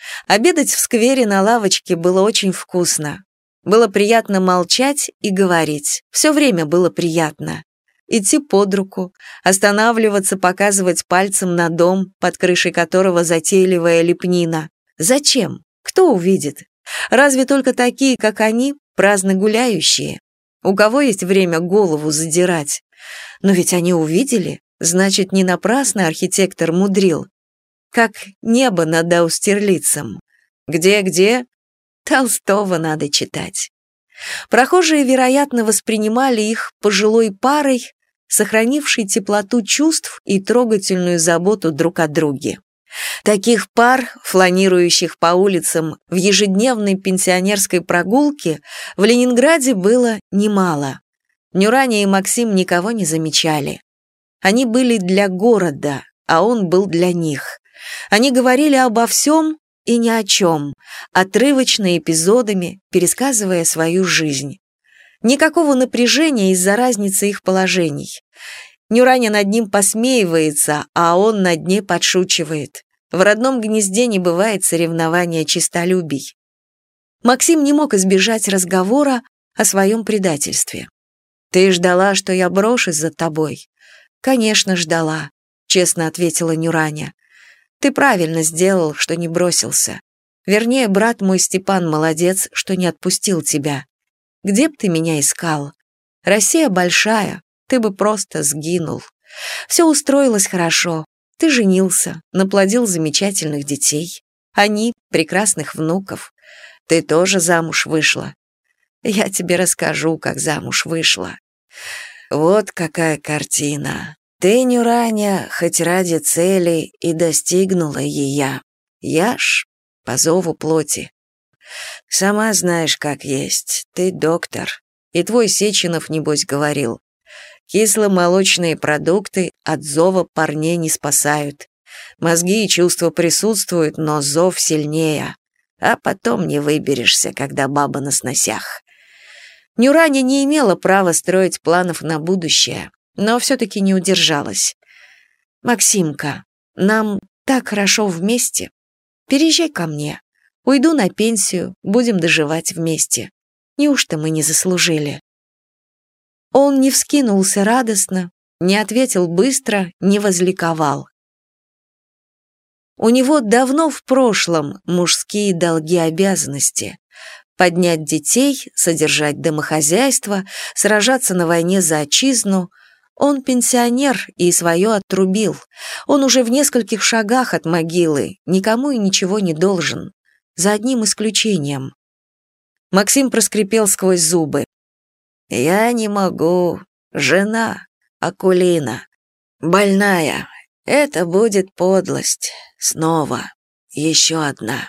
Обедать в сквере на лавочке было очень вкусно. Было приятно молчать и говорить. Все время было приятно. Идти под руку, останавливаться, показывать пальцем на дом, под крышей которого затейливая лепнина. Зачем? Кто увидит? Разве только такие, как они, праздно гуляющие? У кого есть время голову задирать? Но ведь они увидели, значит, не напрасно архитектор мудрил. Как небо над Аустерлицем. Где-где? Толстого надо читать. Прохожие, вероятно, воспринимали их пожилой парой, сохранившей теплоту чувств и трогательную заботу друг о друге. Таких пар, фланирующих по улицам в ежедневной пенсионерской прогулке, в Ленинграде было немало. Нюраня и Максим никого не замечали. Они были для города, а он был для них. Они говорили обо всем и ни о чем, отрывочно эпизодами, пересказывая свою жизнь. Никакого напряжения из-за разницы их положений. Нюраня над ним посмеивается, а он над ней подшучивает. В родном гнезде не бывает соревнования честолюбий. Максим не мог избежать разговора о своем предательстве. «Ты ждала, что я брошусь за тобой?» «Конечно, ждала», — честно ответила Нюраня. «Ты правильно сделал, что не бросился. Вернее, брат мой Степан молодец, что не отпустил тебя. Где б ты меня искал? Россия большая, ты бы просто сгинул. Все устроилось хорошо. Ты женился, наплодил замечательных детей. Они — прекрасных внуков. Ты тоже замуж вышла. Я тебе расскажу, как замуж вышла. Вот какая картина. Ты, Нюраня, хоть ради цели и достигнула ее. Я ж по зову плоти. Сама знаешь, как есть. Ты доктор. И твой Сеченов, небось, говорил. Кисломолочные продукты от зова парней не спасают. Мозги и чувства присутствуют, но зов сильнее. А потом не выберешься, когда баба на сносях. Нюраня не имела права строить планов на будущее, но все-таки не удержалась. «Максимка, нам так хорошо вместе. Переезжай ко мне. Уйду на пенсию, будем доживать вместе. Неужто мы не заслужили?» Он не вскинулся радостно, не ответил быстро, не возликовал. У него давно в прошлом мужские долги обязанности. Поднять детей, содержать домохозяйство, сражаться на войне за отчизну. Он пенсионер и свое отрубил. Он уже в нескольких шагах от могилы, никому и ничего не должен. За одним исключением. Максим проскрипел сквозь зубы. «Я не могу. Жена, Акулина, больная. Это будет подлость. Снова. Еще одна».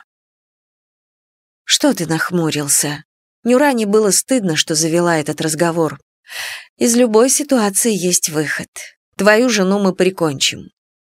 «Что ты нахмурился?» Нюране было стыдно, что завела этот разговор. «Из любой ситуации есть выход. Твою жену мы прикончим».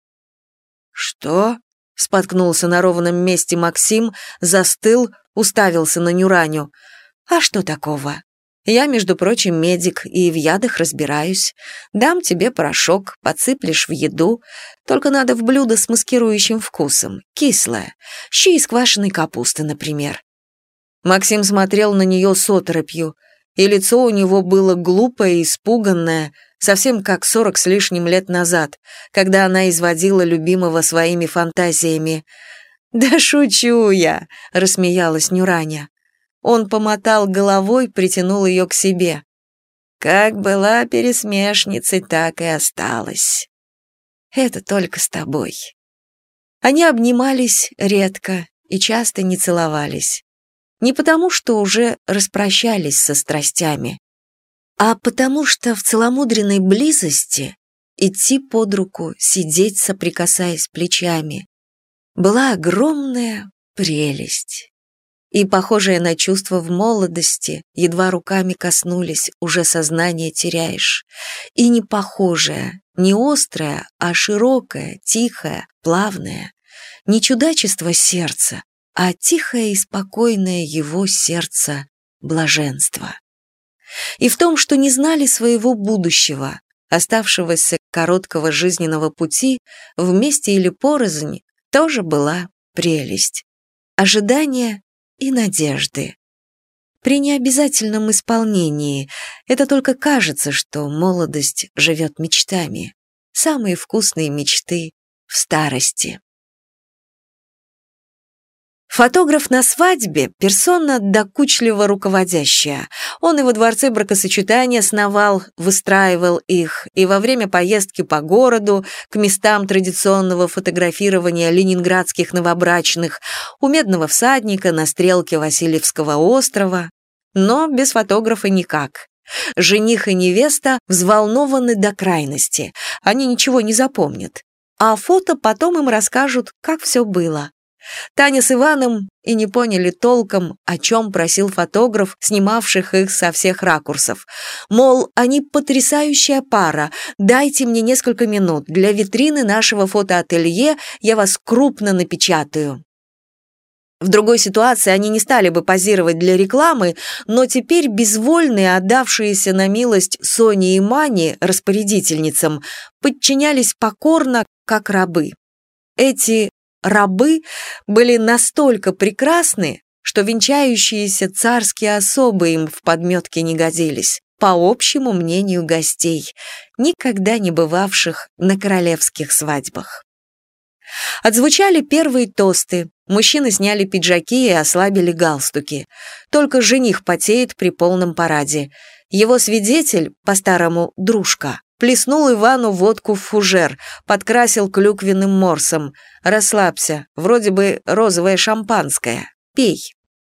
«Что?» — споткнулся на ровном месте Максим, застыл, уставился на Нюраню. «А что такого? Я, между прочим, медик и в ядах разбираюсь. Дам тебе порошок, подсыплешь в еду. Только надо в блюдо с маскирующим вкусом, кислое. Щи из квашеной капусты, например». Максим смотрел на нее с оторопью, и лицо у него было глупое и испуганное, совсем как сорок с лишним лет назад, когда она изводила любимого своими фантазиями. «Да шучу я», — рассмеялась Нюраня. Он помотал головой, притянул ее к себе. «Как была пересмешницей, так и осталась. Это только с тобой». Они обнимались редко и часто не целовались. Не потому, что уже распрощались со страстями, а потому что в целомудренной близости идти под руку, сидеть, соприкасаясь плечами, была огромная прелесть. И, похожее на чувство в молодости, едва руками коснулись, уже сознание теряешь. И не похожее, не острое, а широкое, тихое, плавное, не чудачество сердца, а тихое и спокойное его сердце блаженство. И в том, что не знали своего будущего, оставшегося короткого жизненного пути, вместе или порознь, тоже была прелесть. ожидания и надежды. При необязательном исполнении это только кажется, что молодость живет мечтами. Самые вкусные мечты в старости. Фотограф на свадьбе — персона докучливо руководящая. Он и во дворце бракосочетания сновал, выстраивал их, и во время поездки по городу, к местам традиционного фотографирования ленинградских новобрачных, у Медного всадника, на стрелке Васильевского острова. Но без фотографа никак. Жених и невеста взволнованы до крайности, они ничего не запомнят. А фото потом им расскажут, как все было. Таня с Иваном и не поняли толком, о чем просил фотограф, снимавших их со всех ракурсов. Мол, они потрясающая пара, дайте мне несколько минут, для витрины нашего фотоателье я вас крупно напечатаю. В другой ситуации они не стали бы позировать для рекламы, но теперь безвольные, отдавшиеся на милость Соне и Мане, распорядительницам, подчинялись покорно, как рабы. Эти рабы были настолько прекрасны, что венчающиеся царские особы им в подметке не годились, по общему мнению гостей, никогда не бывавших на королевских свадьбах. Отзвучали первые тосты, мужчины сняли пиджаки и ослабили галстуки. Только жених потеет при полном параде. Его свидетель, по-старому дружка, плеснул Ивану водку в фужер, подкрасил клюквенным морсом. «Расслабься, вроде бы розовое шампанское. Пей».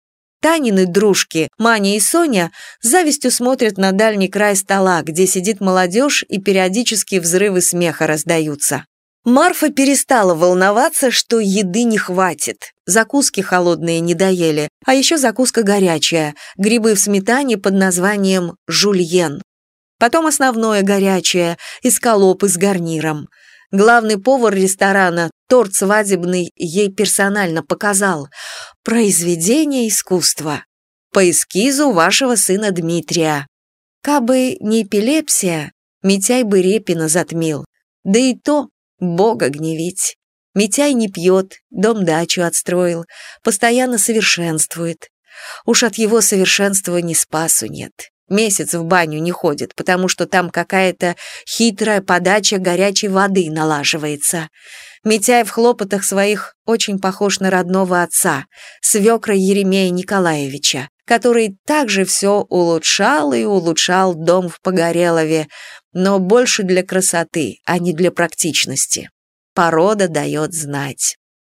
Танины дружки, Маня и Соня, с завистью смотрят на дальний край стола, где сидит молодежь, и периодически взрывы смеха раздаются. Марфа перестала волноваться, что еды не хватит. Закуски холодные не доели, а еще закуска горячая, грибы в сметане под названием «жульен». Потом основное горячее, эскалопы с гарниром. Главный повар ресторана торт свадебный ей персонально показал. Произведение искусства. По эскизу вашего сына Дмитрия. Кабы не эпилепсия, Митяй бы Репина затмил. Да и то Бога гневить. Митяй не пьет, дом-дачу отстроил, постоянно совершенствует. Уж от его совершенства ни спасу нет. Месяц в баню не ходит, потому что там какая-то хитрая подача горячей воды налаживается. Митяй в хлопотах своих очень похож на родного отца, свекра Еремея Николаевича, который также все улучшал и улучшал дом в Погорелове, но больше для красоты, а не для практичности. Порода дает знать.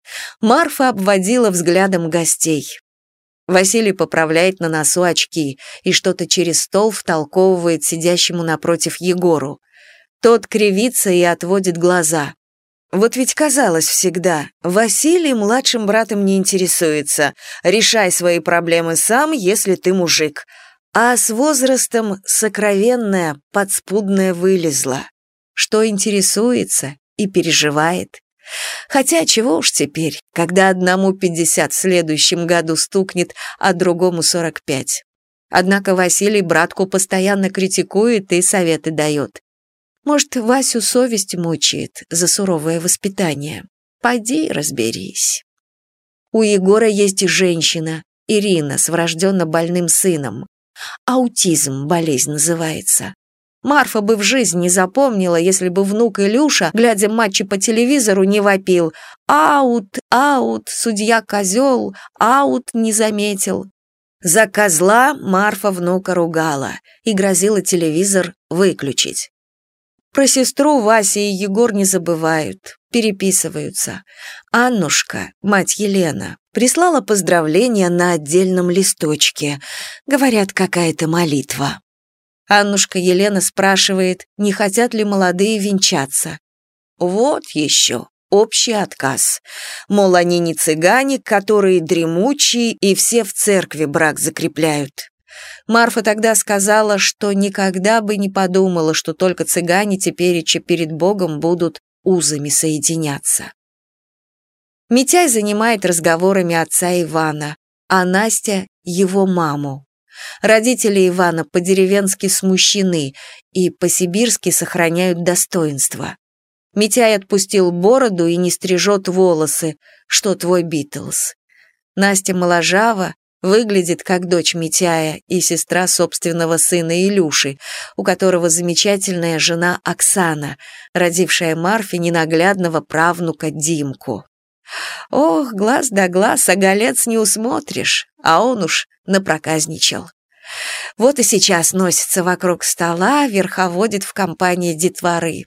Марфа обводила взглядом гостей. Василий поправляет на носу очки и что-то через стол втолковывает сидящему напротив Егору. Тот кривится и отводит глаза. Вот ведь казалось всегда, Василий младшим братом не интересуется. Решай свои проблемы сам, если ты мужик. А с возрастом сокровенное, подспудное вылезло. Что интересуется и переживает. Хотя чего уж теперь, когда одному пятьдесят в следующем году стукнет, а другому сорок пять. Однако Василий братку постоянно критикует и советы дает. Может, Васю совесть мучает за суровое воспитание. Пойди разберись. У Егора есть женщина, Ирина, с врожденно больным сыном. Аутизм болезнь называется. Марфа бы в жизни не запомнила, если бы внук Илюша, глядя матчи по телевизору, не вопил «Аут, аут, судья-козел, аут не заметил». За козла Марфа внука ругала и грозила телевизор выключить. Про сестру Вася и Егор не забывают, переписываются. Аннушка, мать Елена, прислала поздравления на отдельном листочке. Говорят, какая-то молитва. Аннушка Елена спрашивает, не хотят ли молодые венчаться. Вот еще общий отказ. Мол, они не цыгане, которые дремучие и все в церкви брак закрепляют. Марфа тогда сказала, что никогда бы не подумала, что только цыгане тепереча перед Богом будут узами соединяться. Митяй занимает разговорами отца Ивана, а Настя — его маму. Родители Ивана по-деревенски смущены и по-сибирски сохраняют достоинство. Митяй отпустил бороду и не стрижет волосы, что твой Битлз. Настя моложава, выглядит как дочь Митяя и сестра собственного сына Илюши, у которого замечательная жена Оксана, родившая Марфе ненаглядного правнука Димку. Ох, глаз да глаз, а голец не усмотришь, а он уж напроказничал. Вот и сейчас носится вокруг стола, верховодит в компании детворы.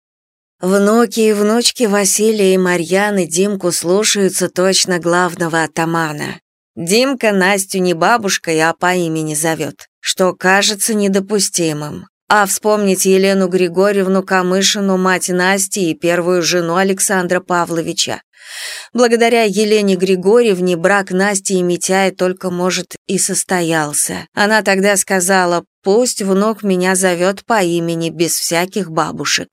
Внуки и внучки Василия и Марьяны Димку слушаются точно главного атамана. Димка Настю не бабушкой, а по имени зовет, что кажется недопустимым. А вспомнить Елену Григорьевну Камышину, мать Насти и первую жену Александра Павловича. Благодаря Елене Григорьевне брак Насти и Митяя только, может, и состоялся. Она тогда сказала: «Пусть внук меня зовет по имени, без всяких бабушек».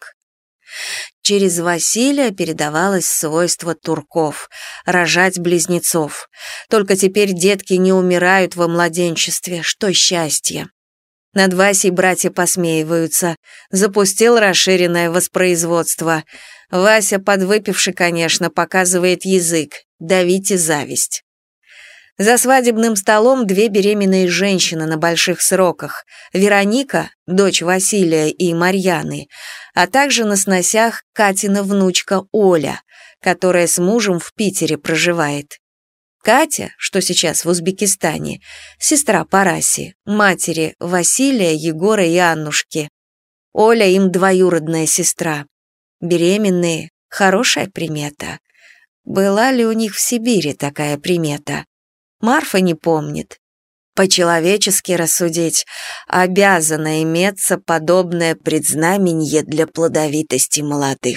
Через Василия передавалось свойство турков – рожать близнецов. Только теперь детки не умирают во младенчестве, что счастье. Над Васей братья посмеиваются. Запустил расширенное воспроизводство. Вася, подвыпивший, конечно, показывает язык. Давите зависть. За свадебным столом две беременные женщины на больших сроках. Вероника, дочь Василия и Марьяны, а также на сносях Катина внучка Оля, которая с мужем в Питере проживает. Катя, что сейчас в Узбекистане, сестра Параси, матери Василия, Егора и Аннушки. Оля им двоюродная сестра. Беременные – хорошая примета. Была ли у них в Сибири такая примета? Марфа не помнит. По-человечески рассудить, обязано иметься подобное предзнаменье для плодовитости молодых.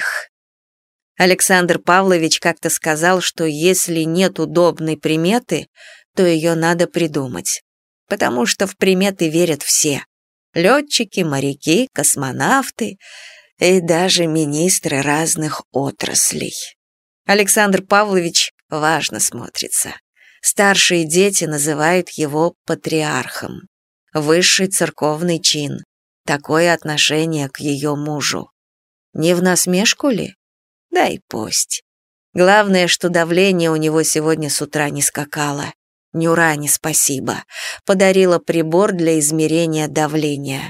Александр Павлович как-то сказал, что если нет удобной приметы, то ее надо придумать. Потому что в приметы верят все. Летчики, моряки, космонавты и даже министры разных отраслей. Александр Павлович важно смотрится. Старшие дети называют его патриархом. Высший церковный чин. Такое отношение к ее мужу. Не в насмешку ли? Да и пусть. Главное, что давление у него сегодня с утра не скакало. Нюране спасибо. Подарила прибор для измерения давления.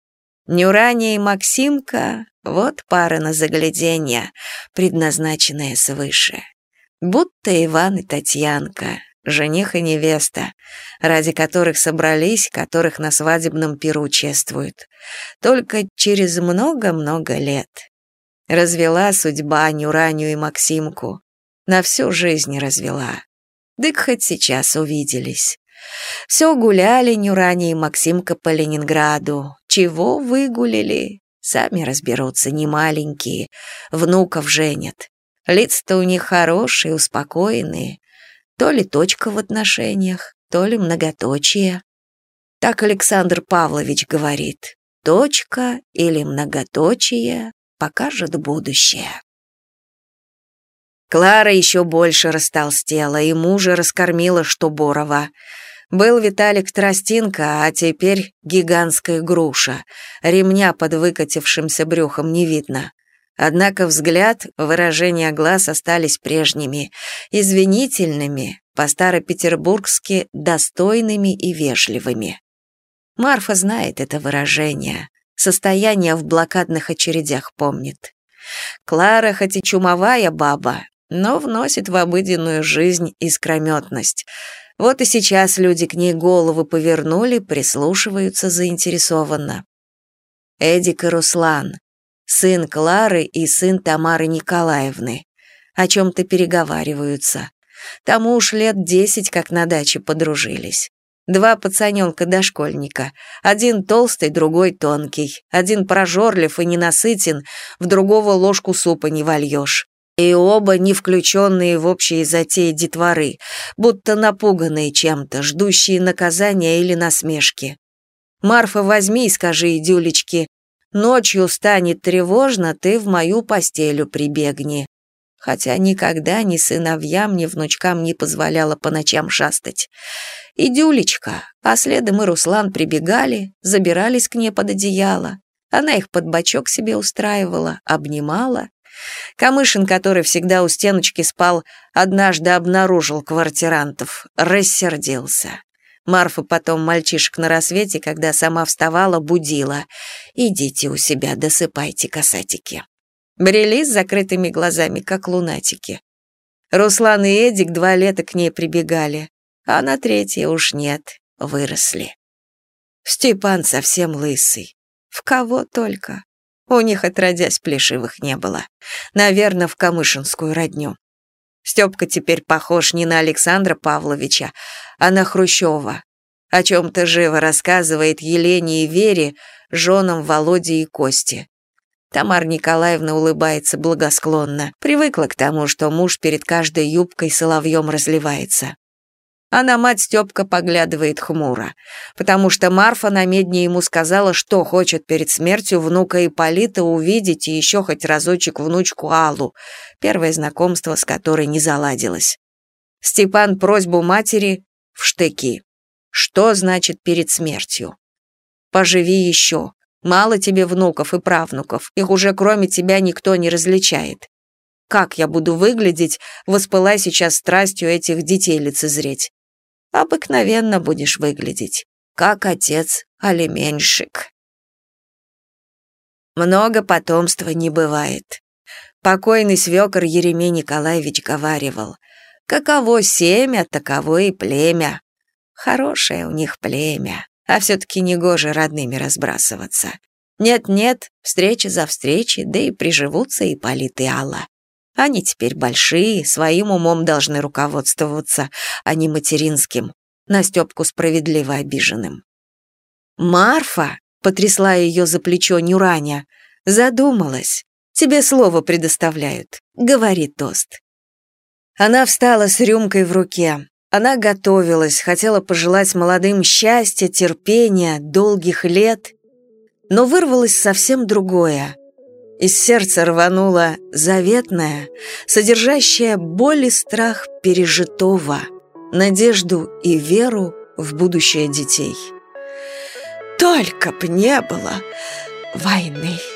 Нюране и Максимка — вот пара на загляденье, предназначенная свыше. Будто Иван и Татьянка, жених и невеста, ради которых собрались, которых на свадебном пиру чествуют. Только через много-много лет. Развела судьба Нюраню и Максимку. На всю жизнь развела. Дык хоть сейчас увиделись. Все гуляли Нюраня и Максимка по Ленинграду. Чего выгулили? Сами разберутся, не маленькие. Внуков женят. Лица-то у них хорошие, успокоенные. То ли точка в отношениях, то ли многоточие. Так Александр Павлович говорит. Точка или многоточие покажет будущее. Клара еще больше растолстела, и мужа раскормила, что Борова. Был Виталик тростинка, а теперь гигантская груша. Ремня под выкатившимся брюхом не видно. Однако взгляд, выражение глаз остались прежними, извинительными, по-старопетербургски достойными и вежливыми. Марфа знает это выражение, состояние в блокадных очередях помнит. Клара хоть и чумовая баба, но вносит в обыденную жизнь искрометность. Вот и сейчас люди к ней головы повернули, прислушиваются заинтересованно. Эдик и Руслан, сын Клары и сын Тамары Николаевны, о чем-то переговариваются. Тому уж лет десять, как на даче подружились. Два пацаненка-дошкольника, один толстый, другой тонкий, один прожорлив и ненасытен, в другого ложку супа не вольешь. И оба не включенные в общие затеи детворы, будто напуганные чем-то, ждущие наказания или насмешки. «Марфа, возьми и скажи идюлечке, ночью станет тревожно, ты в мою постелю прибегни». Хотя никогда ни сыновьям, ни внучкам не позволяла по ночам шастать. Идюлечка, а следом и Руслан прибегали, забирались к ней под одеяло. Она их под бочок себе устраивала, обнимала. Камышин, который всегда у стеночки спал, однажды обнаружил квартирантов, рассердился. Марфа потом мальчишек на рассвете, когда сама вставала, будила. «Идите у себя, досыпайте, касатики». Брели с закрытыми глазами, как лунатики. Руслан и Эдик два лета к ней прибегали, а на третье уж нет, выросли. Степан совсем лысый. В кого только. У них отродясь плешивых не было. Наверное, в камышинскую родню. Степка теперь похож не на Александра Павловича, а на Хрущева. О чем-то живо рассказывает Елене и Вере, женам Володе и Косте. Тамара Николаевна улыбается благосклонно, привыкла к тому, что муж перед каждой юбкой соловьем разливается. А на мать Степка поглядывает хмуро, потому что Марфа на медне ему сказала, что хочет перед смертью внука Ипполита увидеть и еще хоть разочек внучку Аллу, первое знакомство с которой не заладилось. Степан просьбу матери в штыки. Что значит перед смертью? Поживи еще. Мало тебе внуков и правнуков, их уже кроме тебя никто не различает. Как я буду выглядеть, воспылай сейчас страстью этих детей лицезреть? Обыкновенно будешь выглядеть, как отец-алименщик. Много потомства не бывает. Покойный свекор Еремей Николаевич говаривал: каково семя, таково и племя. Хорошее у них племя, а все-таки негоже родными разбрасываться. Нет-нет, встреча за встречей, да и приживутся Ипполит и Алла. Они теперь большие, своим умом должны руководствоваться, а не материнским, на Степку справедливо обиженным. Марфа, потрясла ее за плечо Нюраня, задумалась. Тебе слово предоставляют. Говори тост. Она встала с рюмкой в руке. Она готовилась, хотела пожелать молодым счастья, терпения, долгих лет. Но вырвалось совсем другое. Из сердца рвануло заветное, содержащее боль и страх пережитого, надежду и веру в будущее детей. «Только б не было войны!»